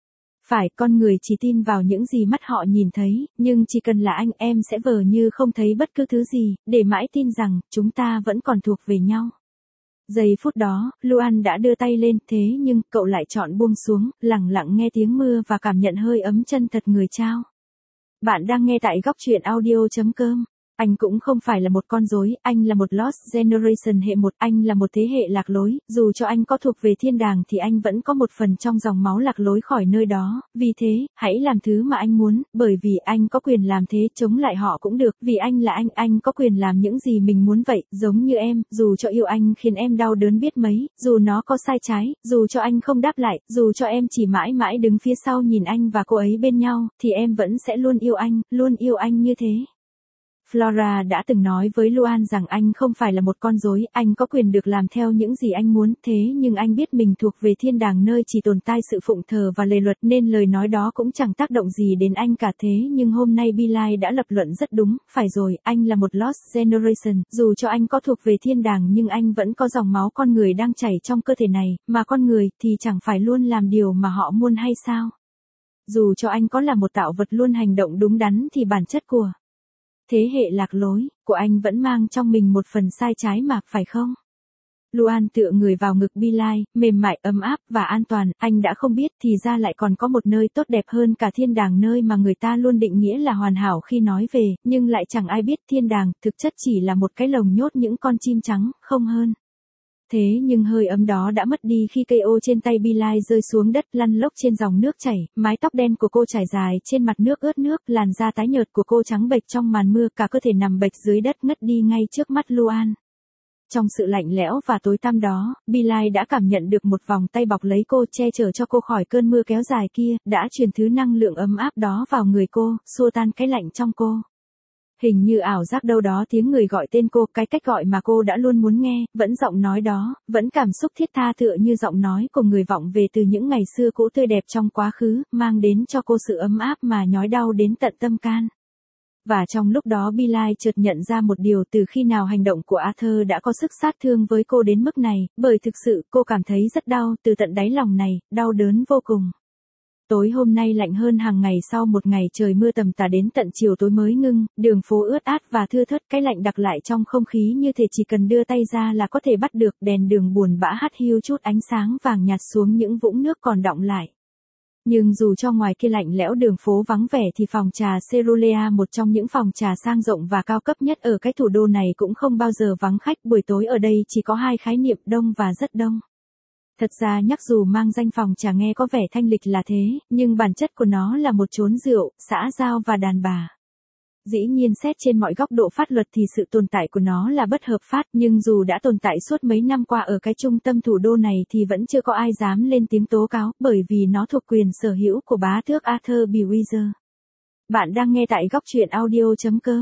Phải, con người chỉ tin vào những gì mắt họ nhìn thấy, nhưng chỉ cần là anh, em sẽ vờ như không thấy bất cứ thứ gì, để mãi tin rằng, chúng ta vẫn còn thuộc về nhau. Giây phút đó, Luan đã đưa tay lên, thế nhưng, cậu lại chọn buông xuống, lặng lặng nghe tiếng mưa và cảm nhận hơi ấm chân thật người trao. Bạn đang nghe tại góc truyện audio chấm com. Anh cũng không phải là một con rối, anh là một Lost Generation hệ một, anh là một thế hệ lạc lối, dù cho anh có thuộc về thiên đàng thì anh vẫn có một phần trong dòng máu lạc lối khỏi nơi đó, vì thế, hãy làm thứ mà anh muốn, bởi vì anh có quyền làm thế, chống lại họ cũng được, vì anh là anh, anh có quyền làm những gì mình muốn vậy, giống như em, dù cho yêu anh khiến em đau đớn biết mấy, dù nó có sai trái, dù cho anh không đáp lại, dù cho em chỉ mãi mãi đứng phía sau nhìn anh và cô ấy bên nhau, thì em vẫn sẽ luôn yêu anh, luôn yêu anh như thế. Flora đã từng nói với Luan rằng anh không phải là một con rối, anh có quyền được làm theo những gì anh muốn, thế nhưng anh biết mình thuộc về thiên đàng nơi chỉ tồn tại sự phụng thờ và lề luật nên lời nói đó cũng chẳng tác động gì đến anh cả, thế nhưng hôm nay Billie đã lập luận rất đúng, phải rồi, anh là một Lost Generation, dù cho anh có thuộc về thiên đàng nhưng anh vẫn có dòng máu con người đang chảy trong cơ thể này, mà con người thì chẳng phải luôn làm điều mà họ muốn hay sao? Dù cho anh có là một tạo vật luôn hành động đúng đắn thì bản chất của thế hệ lạc lối của anh vẫn mang trong mình một phần sai trái mà, phải không? Luan tựa người vào ngực Billie, mềm mại, ấm áp và an toàn, anh đã không biết thì ra lại còn có một nơi tốt đẹp hơn cả thiên đàng, nơi mà người ta luôn định nghĩa là hoàn hảo khi nói về, nhưng lại chẳng ai biết thiên đàng thực chất chỉ là một cái lồng nhốt những con chim trắng, không hơn. Thế nhưng hơi ấm đó đã mất đi khi cây ô trên tay Billie rơi xuống đất lăn lóc trên dòng nước chảy, mái tóc đen của cô trải dài trên mặt nước ướt nước, làn da tái nhợt của cô trắng bệch trong màn mưa, cả cơ thể nằm bệch dưới đất ngất đi ngay trước mắt Luan. Trong sự lạnh lẽo và tối tăm đó, Billie đã cảm nhận được một vòng tay bọc lấy cô, che chở cho cô khỏi cơn mưa kéo dài kia, đã truyền thứ năng lượng ấm áp đó vào người cô, xua tan cái lạnh trong cô. Hình như ảo giác đâu đó tiếng người gọi tên cô, cái cách gọi mà cô đã luôn muốn nghe, vẫn giọng nói đó, vẫn cảm xúc thiết tha tựa như giọng nói của người vọng về từ những ngày xưa cũ tươi đẹp trong quá khứ, mang đến cho cô sự ấm áp mà nhói đau đến tận tâm can. Và trong lúc đó Billie chợt nhận ra một điều, từ khi nào hành động của Arthur đã có sức sát thương với cô đến mức này, bởi thực sự cô cảm thấy rất đau, từ tận đáy lòng này, đau đớn vô cùng. Tối hôm nay lạnh hơn hàng ngày sau một ngày trời mưa tầm tã đến tận chiều tối mới ngưng, đường phố ướt át và thưa thớt, cái lạnh đặc lại trong không khí như thể chỉ cần đưa tay ra là có thể bắt được, đèn đường buồn bã hắt hiu chút ánh sáng vàng nhạt xuống những vũng nước còn đọng lại. Nhưng dù cho ngoài kia lạnh lẽo đường phố vắng vẻ thì phòng trà Cerulea, một trong những phòng trà sang rộng và cao cấp nhất ở cái thủ đô này, cũng không bao giờ vắng khách, buổi tối ở đây chỉ có hai khái niệm, đông và rất đông. Thật ra nhắc dù mang danh phòng trà nghe có vẻ thanh lịch là thế, nhưng bản chất của nó là một chốn rượu, xã giao và đàn bà. Dĩ nhiên xét trên mọi góc độ pháp luật thì sự tồn tại của nó là bất hợp pháp, nhưng dù đã tồn tại suốt mấy năm qua ở cái trung tâm thủ đô này thì vẫn chưa có ai dám lên tiếng tố cáo, bởi vì nó thuộc quyền sở hữu của bá tước Arthur Bewitzer. Bạn đang nghe tại góc truyện audio chấm com.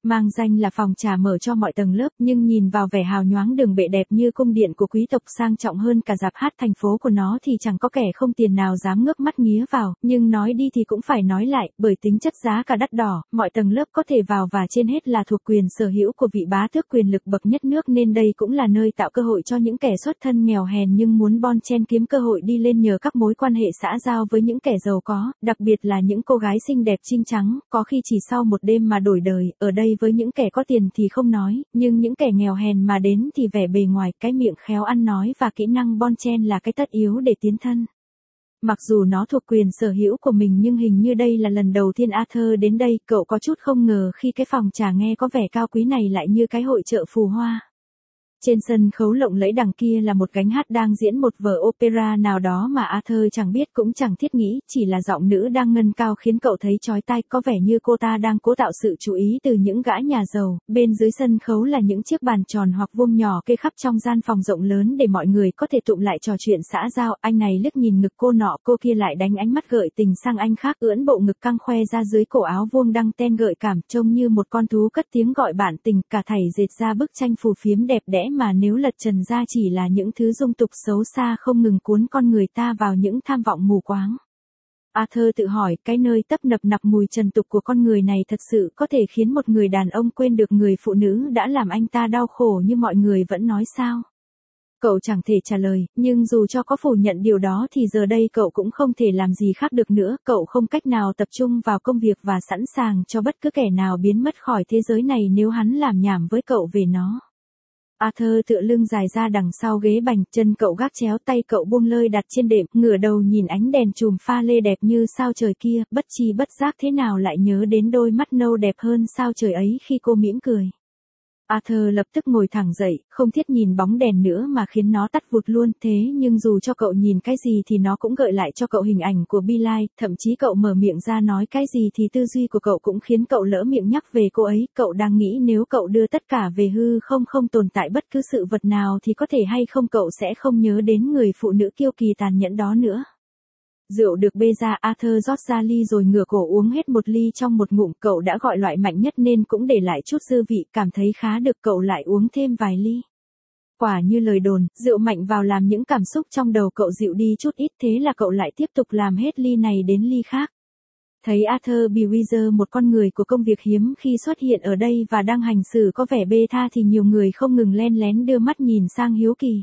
Mang danh là phòng trà mở cho mọi tầng lớp, nhưng nhìn vào vẻ hào nhoáng đường bệ đẹp như cung điện của quý tộc, sang trọng hơn cả rạp hát thành phố của nó thì chẳng có kẻ không tiền nào dám ngước mắt nghía vào, nhưng nói đi thì cũng phải nói lại, bởi tính chất giá cả đắt đỏ, mọi tầng lớp có thể vào và trên hết là thuộc quyền sở hữu của vị bá tước quyền lực bậc nhất nước, nên đây cũng là nơi tạo cơ hội cho những kẻ xuất thân nghèo hèn nhưng muốn bon chen kiếm cơ hội đi lên nhờ các mối quan hệ xã giao với những kẻ giàu có, đặc biệt là những cô gái xinh đẹp trinh trắng, có khi chỉ sau một đêm mà đổi đời. Ở đây với những kẻ có tiền thì không nói, nhưng những kẻ nghèo hèn mà đến thì vẻ bề ngoài, cái miệng khéo ăn nói và kỹ năng bon chen là cái tất yếu để tiến thân. Mặc dù nó thuộc quyền sở hữu của mình nhưng hình như đây là lần đầu tiên Arthur đến đây, cậu có chút không ngờ khi cái phòng trà nghe có vẻ cao quý này lại như cái hội chợ phù hoa. Trên sân khấu lộng lẫy đằng kia là một gánh hát đang diễn một vở opera nào đó mà Arthur chẳng biết cũng chẳng thiết nghĩ, chỉ là giọng nữ đang ngân cao khiến cậu thấy chói tai, có vẻ như cô ta đang cố tạo sự chú ý từ những gã nhà giàu. Bên dưới sân khấu là những chiếc bàn tròn hoặc vuông nhỏ kê khắp trong gian phòng rộng lớn để mọi người có thể tụm lại trò chuyện xã giao. Anh này liếc nhìn ngực cô nọ, cô kia lại đánh ánh mắt gợi tình sang anh khác, ưỡn bộ ngực căng khoe ra dưới cổ áo vuông đăng ten gợi cảm, trông như một con thú cất tiếng gọi bạn tình. Cả thảy dệt ra bức tranh phù phiếm đẹp đẽ mà nếu lật trần ra chỉ là những thứ dung tục xấu xa không ngừng cuốn con người ta vào những tham vọng mù quáng. Arthur tự hỏi, cái nơi tấp nập nặc mùi trần tục của con người này thật sự có thể khiến một người đàn ông quên được người phụ nữ đã làm anh ta đau khổ như mọi người vẫn nói sao? Cậu chẳng thể trả lời, nhưng dù cho có phủ nhận điều đó thì giờ đây cậu cũng không thể làm gì khác được nữa, cậu không cách nào tập trung vào công việc và sẵn sàng cho bất cứ kẻ nào biến mất khỏi thế giới này nếu hắn làm nhảm với cậu về nó. Arthur tựa lưng dài ra đằng sau ghế bành, chân cậu gác chéo, tay cậu buông lơi đặt trên đệm, ngửa đầu nhìn ánh đèn chùm pha lê đẹp như sao trời kia, bất chi bất giác thế nào lại nhớ đến đôi mắt nâu đẹp hơn sao trời ấy khi cô mỉm cười. Arthur lập tức ngồi thẳng dậy, không thiết nhìn bóng đèn nữa mà khiến nó tắt vụt luôn, thế nhưng dù cho cậu nhìn cái gì thì nó cũng gợi lại cho cậu hình ảnh của Billie, thậm chí cậu mở miệng ra nói cái gì thì tư duy của cậu cũng khiến cậu lỡ miệng nhắc về cô ấy, cậu đang nghĩ nếu cậu đưa tất cả về hư không, không tồn tại bất cứ sự vật nào thì có thể hay không cậu sẽ không nhớ đến người phụ nữ kiêu kỳ tàn nhẫn đó nữa. Rượu được bê ra, Arthur rót ra ly rồi ngửa cổ uống hết một ly trong một ngụm, cậu đã gọi loại mạnh nhất nên cũng để lại chút dư vị, cảm thấy khá được cậu lại uống thêm vài ly. Quả như lời đồn, rượu mạnh vào làm những cảm xúc trong đầu cậu dịu đi chút ít, thế là cậu lại tiếp tục làm hết ly này đến ly khác. Thấy Arthur Bewitzer, một con người của công việc hiếm khi xuất hiện ở đây và đang hành xử có vẻ bê tha thì nhiều người không ngừng len lén đưa mắt nhìn sang hiếu kỳ.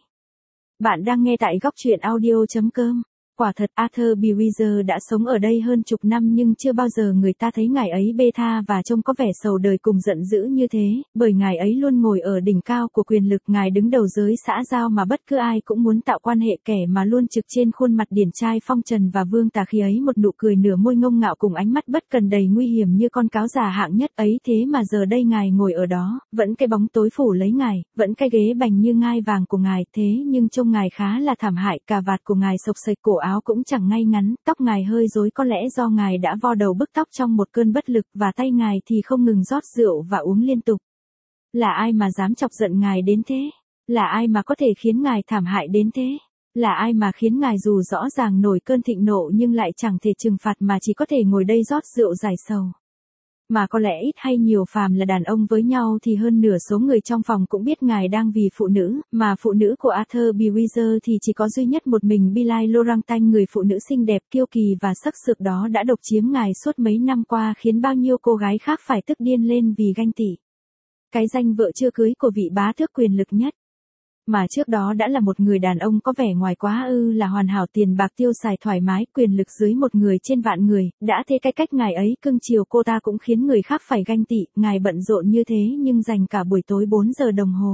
Bạn đang nghe tại góc truyện audio chấm com. Quả thật Arthur Bewitzer đã sống ở đây hơn chục năm nhưng chưa bao giờ người ta thấy ngài ấy bê tha và trông có vẻ sầu đời cùng giận dữ như thế, bởi ngài ấy luôn ngồi ở đỉnh cao của quyền lực, ngài đứng đầu giới xã giao mà bất cứ ai cũng muốn tạo quan hệ, kẻ mà luôn trực trên khuôn mặt điển trai phong trần và vương tà khi ấy một nụ cười nửa môi ngông ngạo cùng ánh mắt bất cần đầy nguy hiểm như con cáo già hạng nhất ấy, thế mà giờ đây ngài ngồi ở đó, vẫn cái bóng tối phủ lấy ngài, vẫn cái ghế bành như ngai vàng của ngài, thế nhưng trông ngài khá là thảm hại, cà vạt của ngài xộc xệch, cổ áo cũng chẳng ngay ngắn, tóc ngài hơi rối có lẽ do ngài đã vo đầu bức tóc trong một cơn bất lực và tay ngài thì không ngừng rót rượu và uống liên tục. Là ai mà dám chọc giận ngài đến thế? Là ai mà có thể khiến ngài thảm hại đến thế? Là ai mà khiến ngài dù rõ ràng nổi cơn thịnh nộ nhưng lại chẳng thể trừng phạt mà chỉ có thể ngồi đây rót rượu giải sầu? Mà có lẽ ít hay nhiều phàm là đàn ông với nhau thì hơn nửa số người trong phòng cũng biết ngài đang vì phụ nữ, mà phụ nữ của Arthur Bewitzer thì chỉ có duy nhất một mình Billie Laurentine, người phụ nữ xinh đẹp kiêu kỳ và sắc sược đó đã độc chiếm ngài suốt mấy năm qua, khiến bao nhiêu cô gái khác phải tức điên lên vì ganh tị. Cái danh vợ chưa cưới của vị bá tước quyền lực nhất, mà trước đó đã là một người đàn ông có vẻ ngoài quá ư là hoàn hảo, tiền bạc tiêu xài thoải mái, quyền lực dưới một người trên vạn người, đã thế cái cách ngài ấy cưng chiều cô ta cũng khiến người khác phải ganh tị, ngài bận rộn như thế nhưng dành cả buổi tối bốn giờ đồng hồ.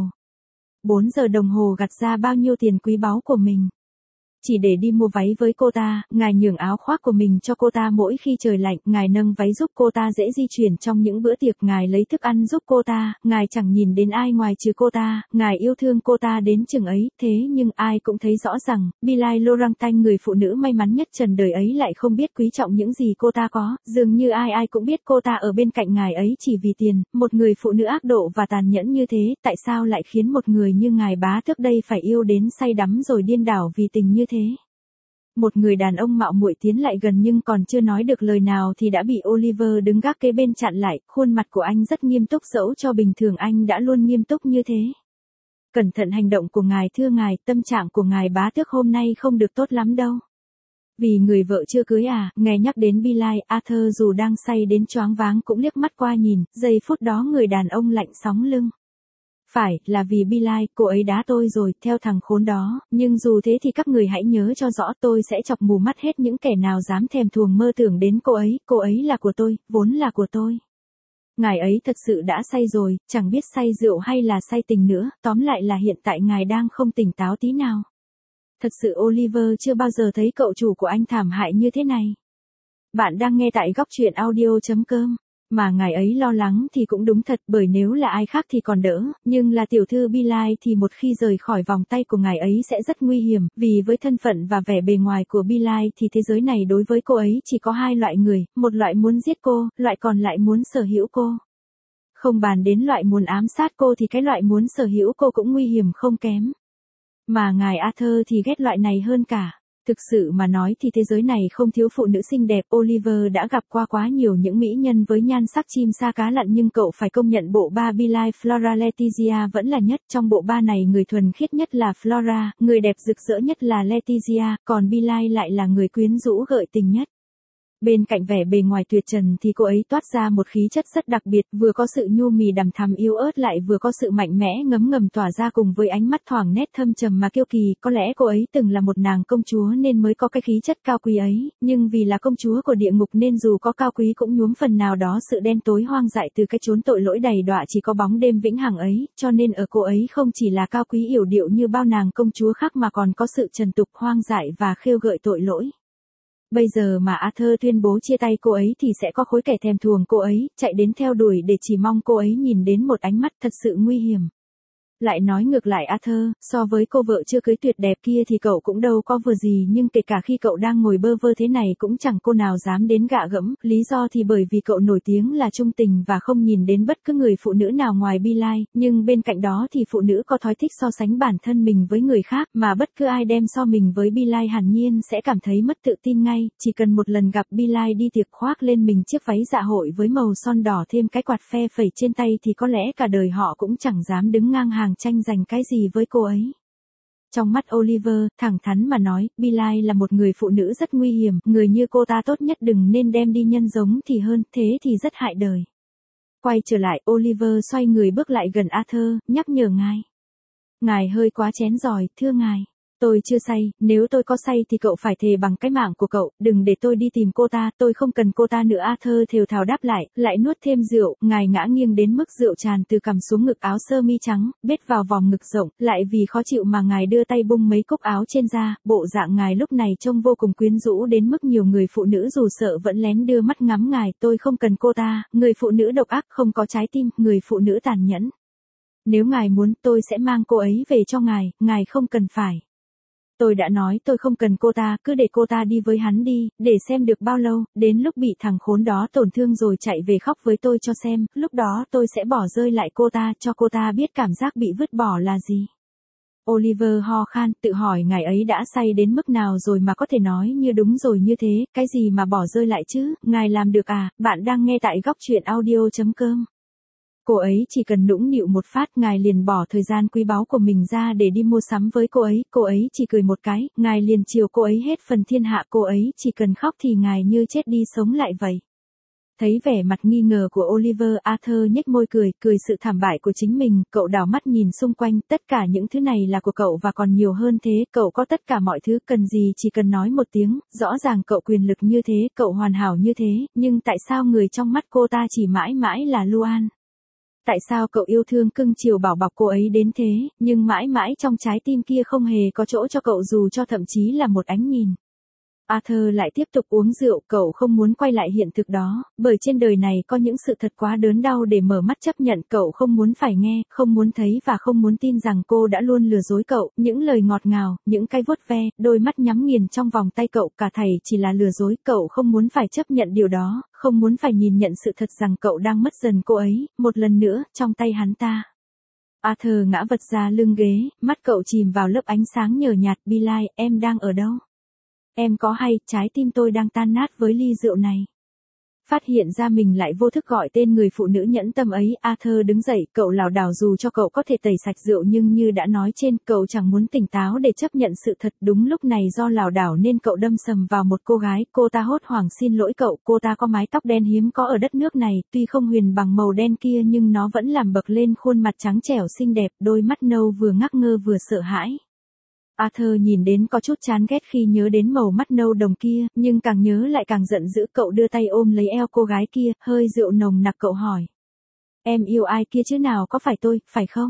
bốn giờ đồng hồ gặt ra bao nhiêu tiền quý báu của mình. Chỉ để đi mua váy với cô ta, ngài nhường áo khoác của mình cho cô ta mỗi khi trời lạnh, ngài nâng váy giúp cô ta dễ di chuyển trong những bữa tiệc, ngài lấy thức ăn giúp cô ta, ngài chẳng nhìn đến ai ngoài trừ cô ta, ngài yêu thương cô ta đến chừng ấy, thế nhưng ai cũng thấy rõ rằng, Billie Laurentine, người phụ nữ may mắn nhất trần đời ấy lại không biết quý trọng những gì cô ta có, dường như ai ai cũng biết cô ta ở bên cạnh ngài ấy chỉ vì tiền, một người phụ nữ ác độ và tàn nhẫn như thế, tại sao lại khiến một người như ngài bá tước đây phải yêu đến say đắm rồi điên đảo vì tình như thế? Một người đàn ông mạo muội tiến lại gần nhưng còn chưa nói được lời nào thì đã bị Oliver đứng gác kế bên chặn lại, khuôn mặt của anh rất nghiêm túc dẫu cho bình thường anh đã luôn nghiêm túc như thế. Cẩn thận hành động của ngài thưa ngài, tâm trạng của ngài bá tước hôm nay không được tốt lắm đâu. Vì người vợ chưa cưới à, nghe nhắc đến Billy, Arthur dù đang say đến choáng váng cũng liếc mắt qua nhìn, giây phút đó người đàn ông lạnh sóng lưng. Phải, là vì Billy, cô ấy đá tôi rồi, theo thằng khốn đó, nhưng dù thế thì các người hãy nhớ cho rõ tôi sẽ chọc mù mắt hết những kẻ nào dám thèm thuồng mơ tưởng đến cô ấy, cô ấy là của tôi, vốn là của tôi. Ngài ấy thật sự đã say rồi, chẳng biết say rượu hay là say tình nữa, tóm lại là hiện tại ngài đang không tỉnh táo tí nào. Thật sự Oliver chưa bao giờ thấy cậu chủ của anh thảm hại như thế này. Bạn đang nghe tại góc truyện audio chấm com. Mà ngài ấy lo lắng thì cũng đúng thật, bởi nếu là ai khác thì còn đỡ, nhưng là tiểu thư Billy thì một khi rời khỏi vòng tay của ngài ấy sẽ rất nguy hiểm, vì với thân phận và vẻ bề ngoài của Billy thì thế giới này đối với cô ấy chỉ có hai loại người, một loại muốn giết cô, loại còn lại muốn sở hữu cô. Không bàn đến loại muốn ám sát cô thì cái loại muốn sở hữu cô cũng nguy hiểm không kém. Mà ngài Arthur thì ghét loại này hơn cả. Thực sự mà nói thì thế giới này không thiếu phụ nữ xinh đẹp. Oliver đã gặp qua quá nhiều những mỹ nhân với nhan sắc chim sa cá lặn, nhưng cậu phải công nhận bộ ba Billy Flora Letizia vẫn là nhất. Trong bộ ba này người thuần khiết nhất là Flora, người đẹp rực rỡ nhất là Letizia, còn Billy lại là người quyến rũ gợi tình nhất. Bên cạnh vẻ bề ngoài tuyệt trần thì cô ấy toát ra một khí chất rất đặc biệt, vừa có sự nhu mì đằm thắm yếu ớt lại vừa có sự mạnh mẽ ngấm ngầm tỏa ra cùng với ánh mắt thoảng nét thâm trầm mà kiêu kỳ. Có lẽ cô ấy từng là một nàng công chúa nên mới có cái khí chất cao quý ấy, nhưng vì là công chúa của địa ngục nên dù có cao quý cũng nhuốm phần nào đó sự đen tối hoang dại từ cái chốn tội lỗi đầy đọa chỉ có bóng đêm vĩnh hằng ấy, cho nên ở cô ấy không chỉ là cao quý yểu điệu như bao nàng công chúa khác mà còn có sự trần tục hoang dại và khêu gợi tội lỗi. Bây giờ mà Arthur tuyên bố chia tay cô ấy thì sẽ có khối kẻ thèm thuồng cô ấy, chạy đến theo đuổi để chỉ mong cô ấy nhìn đến một ánh mắt thật sự nguy hiểm. Lại nói ngược lại Arthur, so với cô vợ chưa cưới tuyệt đẹp kia thì cậu cũng đâu có vừa gì, nhưng kể cả khi cậu đang ngồi bơ vơ thế này cũng chẳng cô nào dám đến gạ gẫm, lý do thì bởi vì cậu nổi tiếng là trung tình và không nhìn đến bất cứ người phụ nữ nào ngoài Billy, nhưng bên cạnh đó thì phụ nữ có thói thích so sánh bản thân mình với người khác, mà bất cứ ai đem so mình với Billy hẳn nhiên sẽ cảm thấy mất tự tin ngay, chỉ cần một lần gặp Billy đi tiệc khoác lên mình chiếc váy dạ hội với màu son đỏ thêm cái quạt phe phẩy trên tay thì có lẽ cả đời họ cũng chẳng dám đứng ngang hàng tranh giành cái gì với cô ấy. Trong mắt Oliver, thẳng thắn mà nói, Billy là một người phụ nữ rất nguy hiểm, người như cô ta tốt nhất đừng nên đem đi nhân giống thì hơn, thế thì rất hại đời. Quay trở lại, Oliver xoay người bước lại gần Arthur, nhắc nhở ngài. Ngài hơi quá chén giỏi, thưa ngài. Tôi chưa say, nếu tôi có say thì cậu phải thề bằng cái mạng của cậu, đừng để tôi đi tìm cô ta, tôi không cần cô ta nữa. Arthur thều thào đáp lại, lại nuốt thêm rượu, ngài ngã nghiêng đến mức rượu tràn từ cằm xuống ngực áo sơ mi trắng, bết vào vòng ngực rộng, lại vì khó chịu mà ngài đưa tay bung mấy cúc áo trên da, bộ dạng ngài lúc này trông vô cùng quyến rũ đến mức nhiều người phụ nữ dù sợ vẫn lén đưa mắt ngắm ngài. Tôi không cần cô ta, người phụ nữ độc ác không có trái tim, người phụ nữ tàn nhẫn. Nếu ngài muốn tôi sẽ mang cô ấy về cho ngài, ngài không cần phải. Tôi đã nói tôi không cần cô ta, cứ để cô ta đi với hắn đi, để xem được bao lâu, đến lúc bị thằng khốn đó tổn thương rồi chạy về khóc với tôi cho xem, lúc đó tôi sẽ bỏ rơi lại cô ta, cho cô ta biết cảm giác bị vứt bỏ là gì. Oliver ho khan, tự hỏi ngài ấy đã say đến mức nào rồi mà có thể nói như đúng rồi như thế, cái gì mà bỏ rơi lại chứ, ngài làm được à. Bạn đang nghe tại góc truyện audio chấm com. Cô ấy chỉ cần nũng nịu một phát, ngài liền bỏ thời gian quý báu của mình ra để đi mua sắm với cô ấy, cô ấy chỉ cười một cái, ngài liền chiều cô ấy hết phần thiên hạ, cô ấy chỉ cần khóc thì ngài như chết đi sống lại vậy. Thấy vẻ mặt nghi ngờ của Oliver, Arthur nhếch môi cười, cười sự thảm bại của chính mình, cậu đảo mắt nhìn xung quanh, tất cả những thứ này là của cậu và còn nhiều hơn thế, cậu có tất cả mọi thứ, cần gì chỉ cần nói một tiếng, rõ ràng cậu quyền lực như thế, cậu hoàn hảo như thế, nhưng tại sao người trong mắt cô ta chỉ mãi mãi là Luan? Tại sao cậu yêu thương cưng chiều bảo bọc cô ấy đến thế, nhưng mãi mãi trong trái tim kia không hề có chỗ cho cậu dù cho thậm chí là một ánh nhìn. Arthur lại tiếp tục uống rượu, cậu không muốn quay lại hiện thực đó, bởi trên đời này có những sự thật quá đớn đau để mở mắt chấp nhận, cậu không muốn phải nghe, không muốn thấy và không muốn tin rằng cô đã luôn lừa dối cậu, những lời ngọt ngào, những cái vuốt ve, đôi mắt nhắm nghiền trong vòng tay cậu, cả thảy chỉ là lừa dối, cậu không muốn phải chấp nhận điều đó, không muốn phải nhìn nhận sự thật rằng cậu đang mất dần cô ấy, một lần nữa, trong tay hắn ta. Arthur ngã vật ra lưng ghế, mắt cậu chìm vào lớp ánh sáng nhờ nhạt. Billy, em đang ở đâu? Em có hay, trái tim tôi đang tan nát với ly rượu này. Phát hiện ra mình lại vô thức gọi tên người phụ nữ nhẫn tâm ấy, Arthur đứng dậy, cậu lảo đảo dù cho cậu có thể tẩy sạch rượu nhưng như đã nói trên, cậu chẳng muốn tỉnh táo để chấp nhận sự thật. Đúng lúc này do lảo đảo nên cậu đâm sầm vào một cô gái, cô ta hốt hoảng xin lỗi cậu, cô ta có mái tóc đen hiếm có ở đất nước này, tuy không huyền bằng màu đen kia nhưng nó vẫn làm bật lên khuôn mặt trắng trẻo xinh đẹp, đôi mắt nâu vừa ngắc ngơ vừa sợ hãi. Arthur nhìn đến có chút chán ghét khi nhớ đến màu mắt nâu đồng kia, nhưng càng nhớ lại càng giận dữ, cậu đưa tay ôm lấy eo cô gái kia, hơi rượu nồng nặc cậu hỏi. Em yêu ai kia chứ nào có phải tôi, phải không?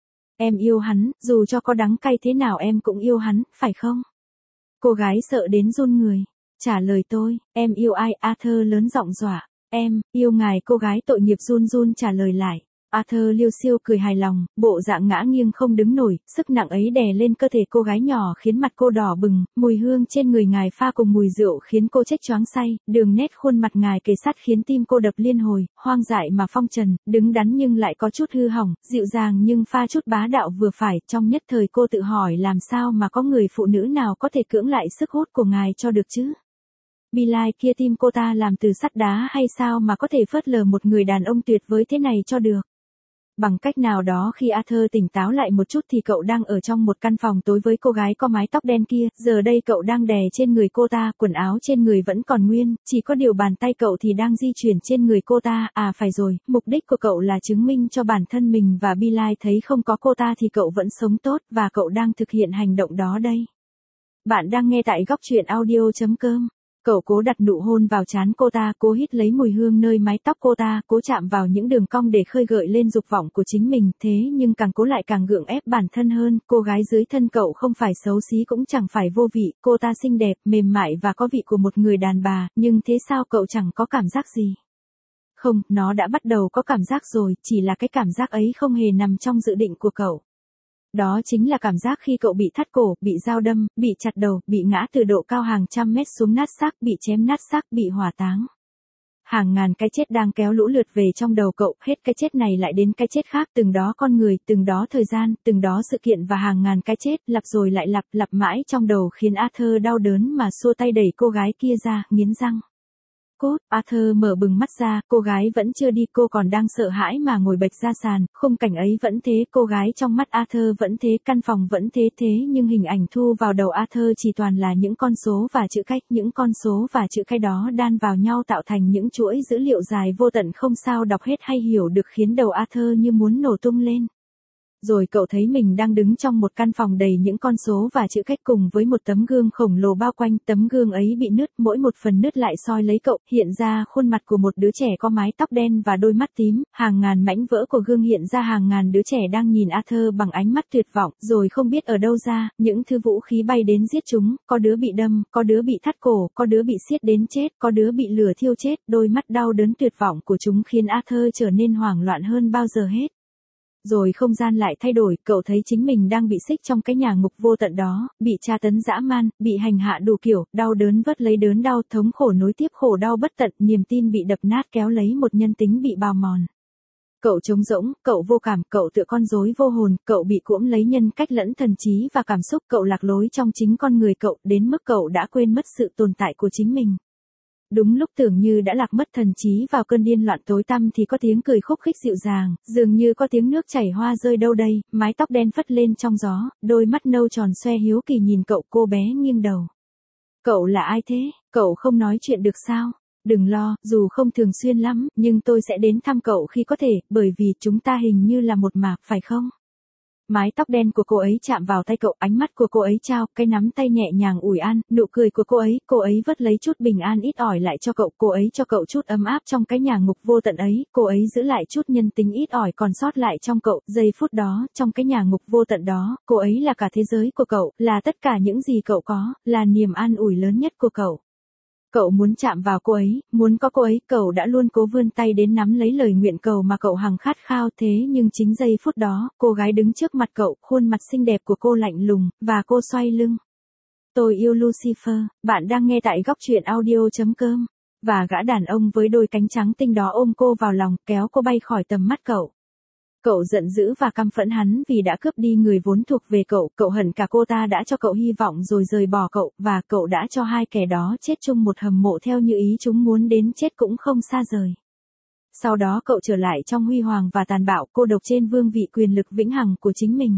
Em yêu hắn, dù cho có đắng cay thế nào em cũng yêu hắn, phải không? Cô gái sợ đến run người. Trả lời tôi, em yêu ai? Arthur lớn giọng dọa. Em, yêu ngài. Cô gái tội nghiệp run run trả lời lại. Arthur liêu xiêu cười hài lòng, bộ dạng ngã nghiêng không đứng nổi, sức nặng ấy đè lên cơ thể cô gái nhỏ khiến mặt cô đỏ bừng, mùi hương trên người ngài pha cùng mùi rượu khiến cô chết choáng say, đường nét khuôn mặt ngài kề sát khiến tim cô đập liên hồi, hoang dại mà phong trần, đứng đắn nhưng lại có chút hư hỏng, dịu dàng nhưng pha chút bá đạo vừa phải, trong nhất thời cô tự hỏi làm sao mà có người phụ nữ nào có thể cưỡng lại sức hút của ngài cho được chứ? Billy kia tim cô ta làm từ sắt đá hay sao mà có thể phớt lờ một người đàn ông tuyệt vời thế này cho được? Bằng cách nào đó khi Arthur tỉnh táo lại một chút thì cậu đang ở trong một căn phòng tối với cô gái có mái tóc đen kia, giờ đây cậu đang đè trên người cô ta, quần áo trên người vẫn còn nguyên, chỉ có điều bàn tay cậu thì đang di chuyển trên người cô ta, à phải rồi, mục đích của cậu là chứng minh cho bản thân mình và Billy thấy không có cô ta thì cậu vẫn sống tốt, và cậu đang thực hiện hành động đó đây. Bạn đang nghe tại góc truyện audio chấm com. Cậu cố đặt nụ hôn vào trán cô ta, cố hít lấy mùi hương nơi mái tóc cô ta, cố chạm vào những đường cong để khơi gợi lên dục vọng của chính mình, thế nhưng càng cố lại càng gượng ép bản thân hơn, cô gái dưới thân cậu không phải xấu xí cũng chẳng phải vô vị, cô ta xinh đẹp, mềm mại và có vị của một người đàn bà, nhưng thế sao cậu chẳng có cảm giác gì? Không, nó đã bắt đầu có cảm giác rồi, chỉ là cái cảm giác ấy không hề nằm trong dự định của cậu. Đó chính là cảm giác khi cậu bị thắt cổ, bị dao đâm, bị chặt đầu, bị ngã từ độ cao hàng trăm mét xuống nát xác, bị chém nát xác, bị hỏa táng. Hàng ngàn cái chết đang kéo lũ lượt về trong đầu cậu, hết cái chết này lại đến cái chết khác, từng đó con người, từng đó thời gian, từng đó sự kiện và hàng ngàn cái chết, lặp rồi lại lặp, lặp mãi trong đầu khiến Arthur đau đớn mà xua tay đẩy cô gái kia ra, nghiến răng. Cốt, Arthur mở bừng mắt ra, cô gái vẫn chưa đi, cô còn đang sợ hãi mà ngồi bệt ra sàn, khung cảnh ấy vẫn thế, cô gái trong mắt Arthur vẫn thế, căn phòng vẫn thế thế nhưng hình ảnh thu vào đầu Arthur chỉ toàn là những con số và chữ cách, những con số và chữ cái đó đan vào nhau tạo thành những chuỗi dữ liệu dài vô tận không sao đọc hết hay hiểu được khiến đầu Arthur như muốn nổ tung lên. Rồi cậu thấy mình đang đứng trong một căn phòng đầy những con số và chữ cách cùng với một tấm gương khổng lồ bao quanh, tấm gương ấy bị nứt, mỗi một phần nứt lại soi lấy cậu, hiện ra khuôn mặt của một đứa trẻ có mái tóc đen và đôi mắt tím, hàng ngàn mảnh vỡ của gương hiện ra hàng ngàn đứa trẻ đang nhìn Arthur bằng ánh mắt tuyệt vọng, rồi không biết ở đâu ra, những thứ vũ khí bay đến giết chúng, có đứa bị đâm, có đứa bị thắt cổ, có đứa bị xiết đến chết, có đứa bị lửa thiêu chết, đôi mắt đau đớn tuyệt vọng của chúng khiến Arthur trở nên hoảng loạn hơn bao giờ hết. Rồi không gian lại thay đổi, cậu thấy chính mình đang bị xích trong cái nhà ngục vô tận đó, bị tra tấn dã man, bị hành hạ đủ kiểu, đau đớn vất lấy đớn đau, thống khổ nối tiếp khổ đau bất tận, niềm tin bị đập nát kéo lấy một nhân tính bị bào mòn. Cậu trống rỗng, cậu vô cảm, cậu tựa con rối vô hồn, cậu bị cuỗm lấy nhân cách lẫn thần trí và cảm xúc, cậu lạc lối trong chính con người cậu, đến mức cậu đã quên mất sự tồn tại của chính mình. Đúng lúc tưởng như đã lạc mất thần trí vào cơn điên loạn tối tăm thì có tiếng cười khúc khích dịu dàng, dường như có tiếng nước chảy hoa rơi đâu đây, mái tóc đen phất lên trong gió, đôi mắt nâu tròn xoe hiếu kỳ nhìn cậu, cô bé nghiêng đầu. Cậu là ai thế? Cậu không nói chuyện được sao? Đừng lo, dù không thường xuyên lắm, nhưng tôi sẽ đến thăm cậu khi có thể, bởi vì chúng ta hình như là một mạc, phải không? Mái tóc đen của cô ấy chạm vào tay cậu, ánh mắt của cô ấy trao, cái nắm tay nhẹ nhàng ủi an, nụ cười của cô ấy, cô ấy vất lấy chút bình an ít ỏi lại cho cậu, cô ấy cho cậu chút ấm áp trong cái nhà ngục vô tận ấy, cô ấy giữ lại chút nhân tính ít ỏi còn sót lại trong cậu, giây phút đó, trong cái nhà ngục vô tận đó, cô ấy là cả thế giới của cậu, là tất cả những gì cậu có, là niềm an ủi lớn nhất của cậu. Cậu muốn chạm vào cô ấy, muốn có cô ấy, cậu đã luôn cố vươn tay đến nắm lấy lời nguyện cầu mà cậu hằng khát khao thế nhưng chính giây phút đó, cô gái đứng trước mặt cậu, khuôn mặt xinh đẹp của cô lạnh lùng, và cô xoay lưng. Tôi yêu Lucifer, bạn đang nghe tại góc truyện audio chấm com, và gã đàn ông với đôi cánh trắng tinh đó ôm cô vào lòng, kéo cô bay khỏi tầm mắt cậu. Cậu giận dữ và căm phẫn hắn vì đã cướp đi người vốn thuộc về cậu, cậu hận cả cô ta đã cho cậu hy vọng rồi rời bỏ cậu, và cậu đã cho hai kẻ đó chết chung một hầm mộ theo như ý chúng muốn, đến chết cũng không xa rời. Sau đó cậu trở lại trong huy hoàng và tàn bạo, cô độc trên vương vị quyền lực vĩnh hằng của chính mình.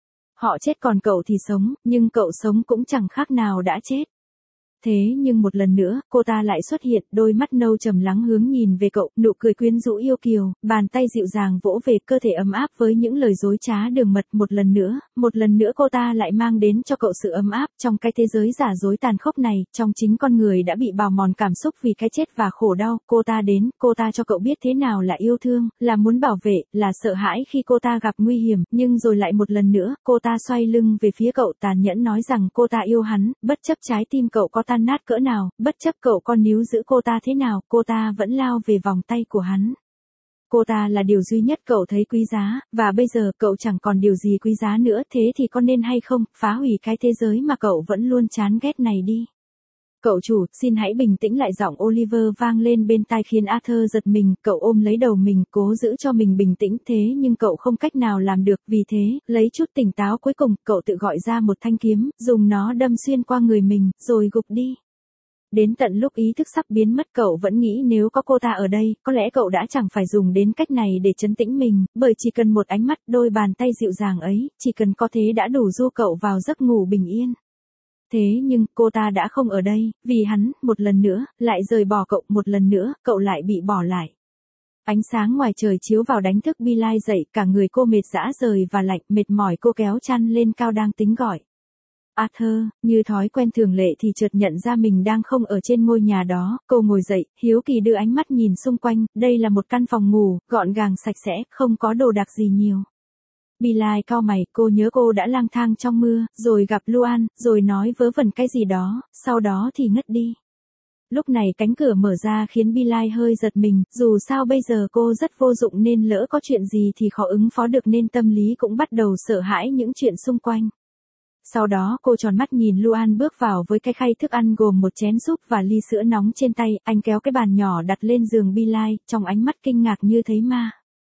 Họ chết còn cậu thì sống, nhưng cậu sống cũng chẳng khác nào đã chết. Thế nhưng một lần nữa, cô ta lại xuất hiện, đôi mắt nâu trầm lắng hướng nhìn về cậu, nụ cười quyến rũ yêu kiều, bàn tay dịu dàng vỗ về cơ thể ấm áp với những lời dối trá đường mật. Một lần nữa, một lần nữa cô ta lại mang đến cho cậu sự ấm áp trong cái thế giới giả dối tàn khốc này, trong chính con người đã bị bào mòn cảm xúc vì cái chết và khổ đau. Cô ta đến, cô ta cho cậu biết thế nào là yêu thương, là muốn bảo vệ, là sợ hãi khi cô ta gặp nguy hiểm, nhưng rồi lại một lần nữa, cô ta xoay lưng về phía cậu, tàn nhẫn nói rằng cô ta yêu hắn, bất chấp trái tim cậu có tan nát cỡ nào, bất chấp cậu con níu giữ cô ta thế nào, cô ta vẫn lao về vòng tay của hắn. Cô ta là điều duy nhất cậu thấy quý giá, và bây giờ cậu chẳng còn điều gì quý giá nữa, thế thì có nên hay không, phá hủy cái thế giới mà cậu vẫn luôn chán ghét này đi. Cậu chủ, xin hãy bình tĩnh lại, giọng Oliver vang lên bên tai khiến Arthur giật mình, cậu ôm lấy đầu mình, cố giữ cho mình bình tĩnh, thế nhưng cậu không cách nào làm được, vì thế, lấy chút tỉnh táo cuối cùng, cậu tự gọi ra một thanh kiếm, dùng nó đâm xuyên qua người mình, rồi gục đi. Đến tận lúc ý thức sắp biến mất cậu vẫn nghĩ nếu có cô ta ở đây, có lẽ cậu đã chẳng phải dùng đến cách này để trấn tĩnh mình, bởi chỉ cần một ánh mắt, đôi bàn tay dịu dàng ấy, chỉ cần có thế đã đủ du cậu vào giấc ngủ bình yên. Thế nhưng, cô ta đã không ở đây, vì hắn, một lần nữa, lại rời bỏ cậu, một lần nữa, cậu lại bị bỏ lại. Ánh sáng ngoài trời chiếu vào đánh thức Billy dậy, cả người cô mệt rã rời và lạnh, mệt mỏi cô kéo chăn lên cao đang tính gọi Arthur, như thói quen thường lệ thì chợt nhận ra mình đang không ở trên ngôi nhà đó, cô ngồi dậy, hiếu kỳ đưa ánh mắt nhìn xung quanh, đây là một căn phòng ngủ, gọn gàng sạch sẽ, không có đồ đạc gì nhiều. Billy cau mày, cô nhớ cô đã lang thang trong mưa, rồi gặp Luan, rồi nói vớ vẩn cái gì đó, sau đó thì ngất đi. Lúc này cánh cửa mở ra khiến Billy hơi giật mình, dù sao bây giờ cô rất vô dụng nên lỡ có chuyện gì thì khó ứng phó được nên tâm lý cũng bắt đầu sợ hãi những chuyện xung quanh. Sau đó cô tròn mắt nhìn Luan bước vào với cái khay thức ăn gồm một chén súp và ly sữa nóng trên tay, anh kéo cái bàn nhỏ đặt lên giường Billy, trong ánh mắt kinh ngạc như thấy ma.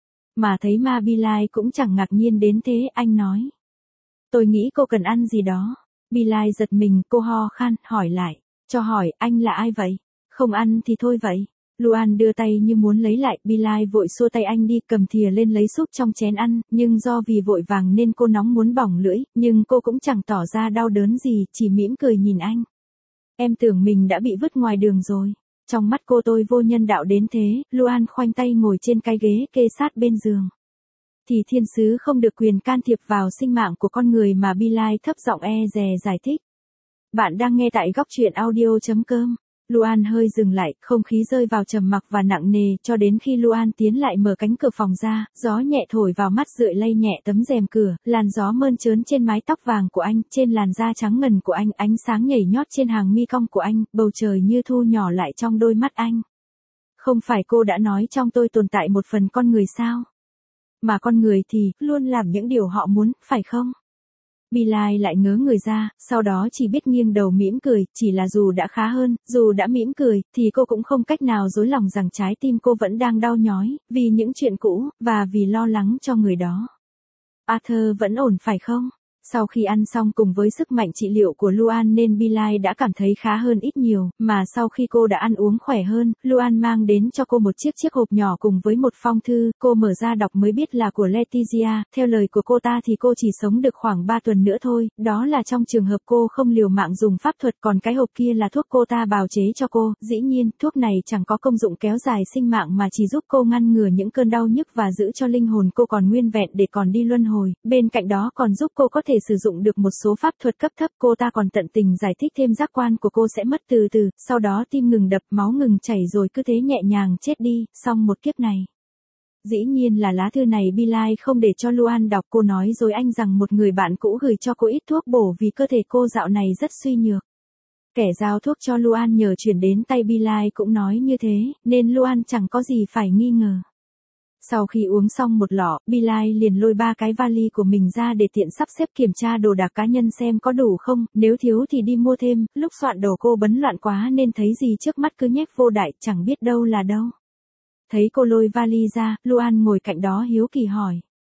Mà thấy ma Billy cũng chẳng ngạc nhiên đến thế, anh nói. Tôi nghĩ cô cần ăn gì đó. Billy giật mình, cô ho khan, hỏi lại. Cho hỏi, anh là ai vậy? Không ăn thì thôi vậy. Luan đưa tay như muốn lấy lại, Billy vội xua tay anh đi, cầm thìa lên lấy súp trong chén ăn, nhưng do vì vội vàng nên cô nóng muốn bỏng lưỡi, nhưng cô cũng chẳng tỏ ra đau đớn gì, chỉ mỉm cười nhìn anh. Em tưởng mình đã bị vứt ngoài đường rồi. Trong mắt cô tôi vô nhân đạo đến thế. Luan khoanh tay ngồi trên cái ghế kê sát bên giường. Thì thiên sứ không được quyền can thiệp vào sinh mạng của con người mà, Billy thấp giọng e dè giải thích. Bạn đang nghe tại góc truyện audio chấm com. Luan hơi dừng lại, không khí rơi vào trầm mặc và nặng nề, cho đến khi Luan tiến lại mở cánh cửa phòng ra, gió nhẹ thổi vào mắt rượi lay nhẹ tấm rèm cửa, làn gió mơn trớn trên mái tóc vàng của anh, trên làn da trắng ngần của anh, ánh sáng nhảy nhót trên hàng mi cong của anh, bầu trời như thu nhỏ lại trong đôi mắt anh. Không phải cô đã nói trong tôi tồn tại một phần con người sao? Mà con người thì, luôn làm những điều họ muốn, phải không? Billy lại ngớ người ra, sau đó chỉ biết nghiêng đầu mỉm cười, chỉ là dù đã khá hơn, dù đã mỉm cười, thì cô cũng không cách nào dối lòng rằng trái tim cô vẫn đang đau nhói, vì những chuyện cũ, và vì lo lắng cho người đó. Arthur vẫn ổn phải không? Sau khi ăn xong cùng với sức mạnh trị liệu của Luan nên Billy đã cảm thấy khá hơn ít nhiều, mà sau khi cô đã ăn uống khỏe hơn, Luan mang đến cho cô một chiếc chiếc hộp nhỏ cùng với một phong thư, cô mở ra đọc mới biết là của Letizia, theo lời của cô ta thì cô chỉ sống được khoảng ba tuần nữa thôi, đó là trong trường hợp cô không liều mạng dùng pháp thuật, còn cái hộp kia là thuốc cô ta bào chế cho cô, dĩ nhiên, thuốc này chẳng có công dụng kéo dài sinh mạng mà chỉ giúp cô ngăn ngừa những cơn đau nhức và giữ cho linh hồn cô còn nguyên vẹn để còn đi luân hồi, bên cạnh đó còn giúp cô có thể sử dụng được một số pháp thuật cấp thấp. Cô ta còn tận tình giải thích thêm giác quan của cô sẽ mất từ từ, sau đó tim ngừng đập, máu ngừng chảy rồi cứ thế nhẹ nhàng chết đi, xong một kiếp này. Dĩ nhiên là lá thư này Billy không để cho Luan đọc, cô nói rồi anh rằng một người bạn cũ gửi cho cô ít thuốc bổ vì cơ thể cô dạo này rất suy nhược. Kẻ giao thuốc cho Luan nhờ chuyển đến tay Billy cũng nói như thế, nên Luan chẳng có gì phải nghi ngờ. Sau khi uống xong một lọ, Billy liền lôi ba cái vali của mình ra để tiện sắp xếp kiểm tra đồ đạc cá nhân xem có đủ không, nếu thiếu thì đi mua thêm, lúc soạn đồ cô bấn loạn quá nên thấy gì trước mắt cứ nhét vô đại, chẳng biết đâu là đâu. Thấy cô lôi vali ra, Luan ngồi cạnh đó hiếu kỳ hỏi.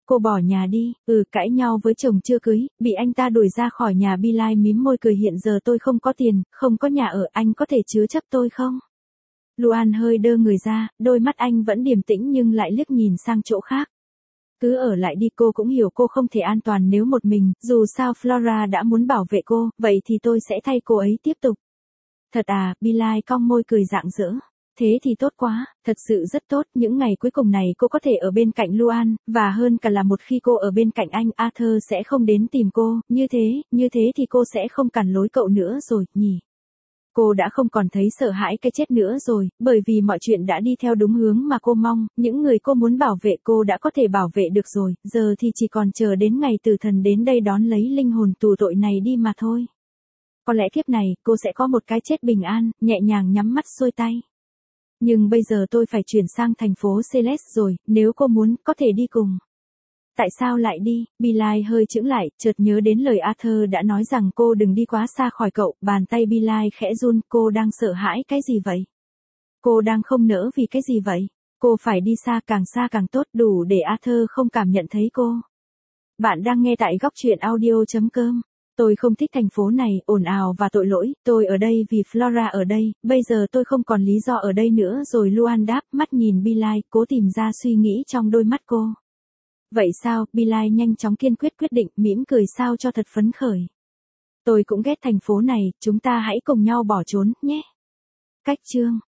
Cô bỏ nhà đi, ừ cãi nhau với chồng chưa cưới, bị anh ta đuổi ra khỏi nhà. Bilal mím môi cười, hiện giờ tôi không có tiền, không có nhà ở, anh có thể chứa chấp tôi không? Luan hơi đơ người ra, đôi mắt anh vẫn điềm tĩnh nhưng lại liếc nhìn sang chỗ khác. Cứ ở lại đi, cô cũng hiểu cô không thể an toàn nếu một mình, dù sao Flora đã muốn bảo vệ cô, vậy thì tôi sẽ thay cô ấy tiếp tục. Thật à, Bilal cong môi cười rạng rỡ. Thế thì tốt quá, thật sự rất tốt, những ngày cuối cùng này cô có thể ở bên cạnh Luan, và hơn cả là một khi cô ở bên cạnh anh, Arthur sẽ không đến tìm cô, như thế, như thế thì cô sẽ không cản lối cậu nữa rồi, nhỉ? Cô đã không còn thấy sợ hãi cái chết nữa rồi, bởi vì mọi chuyện đã đi theo đúng hướng mà cô mong, những người cô muốn bảo vệ cô đã có thể bảo vệ được rồi, giờ thì chỉ còn chờ đến ngày tử thần đến đây đón lấy linh hồn tù tội này đi mà thôi. Có lẽ kiếp này, cô sẽ có một cái chết bình an, nhẹ nhàng nhắm mắt xuôi tay. Nhưng bây giờ tôi phải chuyển sang thành phố Celeste rồi, nếu cô muốn, có thể đi cùng. Tại sao lại đi? Bilal hơi chững lại, chợt nhớ đến lời Arthur đã nói rằng cô đừng đi quá xa khỏi cậu, bàn tay Bilal khẽ run, cô đang sợ hãi cái gì vậy? Cô đang không nỡ vì cái gì vậy? Cô phải đi xa, càng xa càng tốt, đủ để Arthur không cảm nhận thấy cô. Bạn đang nghe tại góc truyện audio chấm com. Tôi không thích thành phố này, ồn ào và tội lỗi, tôi ở đây vì Flora ở đây, bây giờ tôi không còn lý do ở đây nữa rồi. Luan đáp, mắt nhìn Bilal, cố tìm ra suy nghĩ trong đôi mắt cô. Vậy sao? Bilal nhanh chóng kiên quyết quyết định, mỉm cười sao cho thật phấn khởi. Tôi cũng ghét thành phố này, chúng ta hãy cùng nhau bỏ trốn, nhé. Cách chương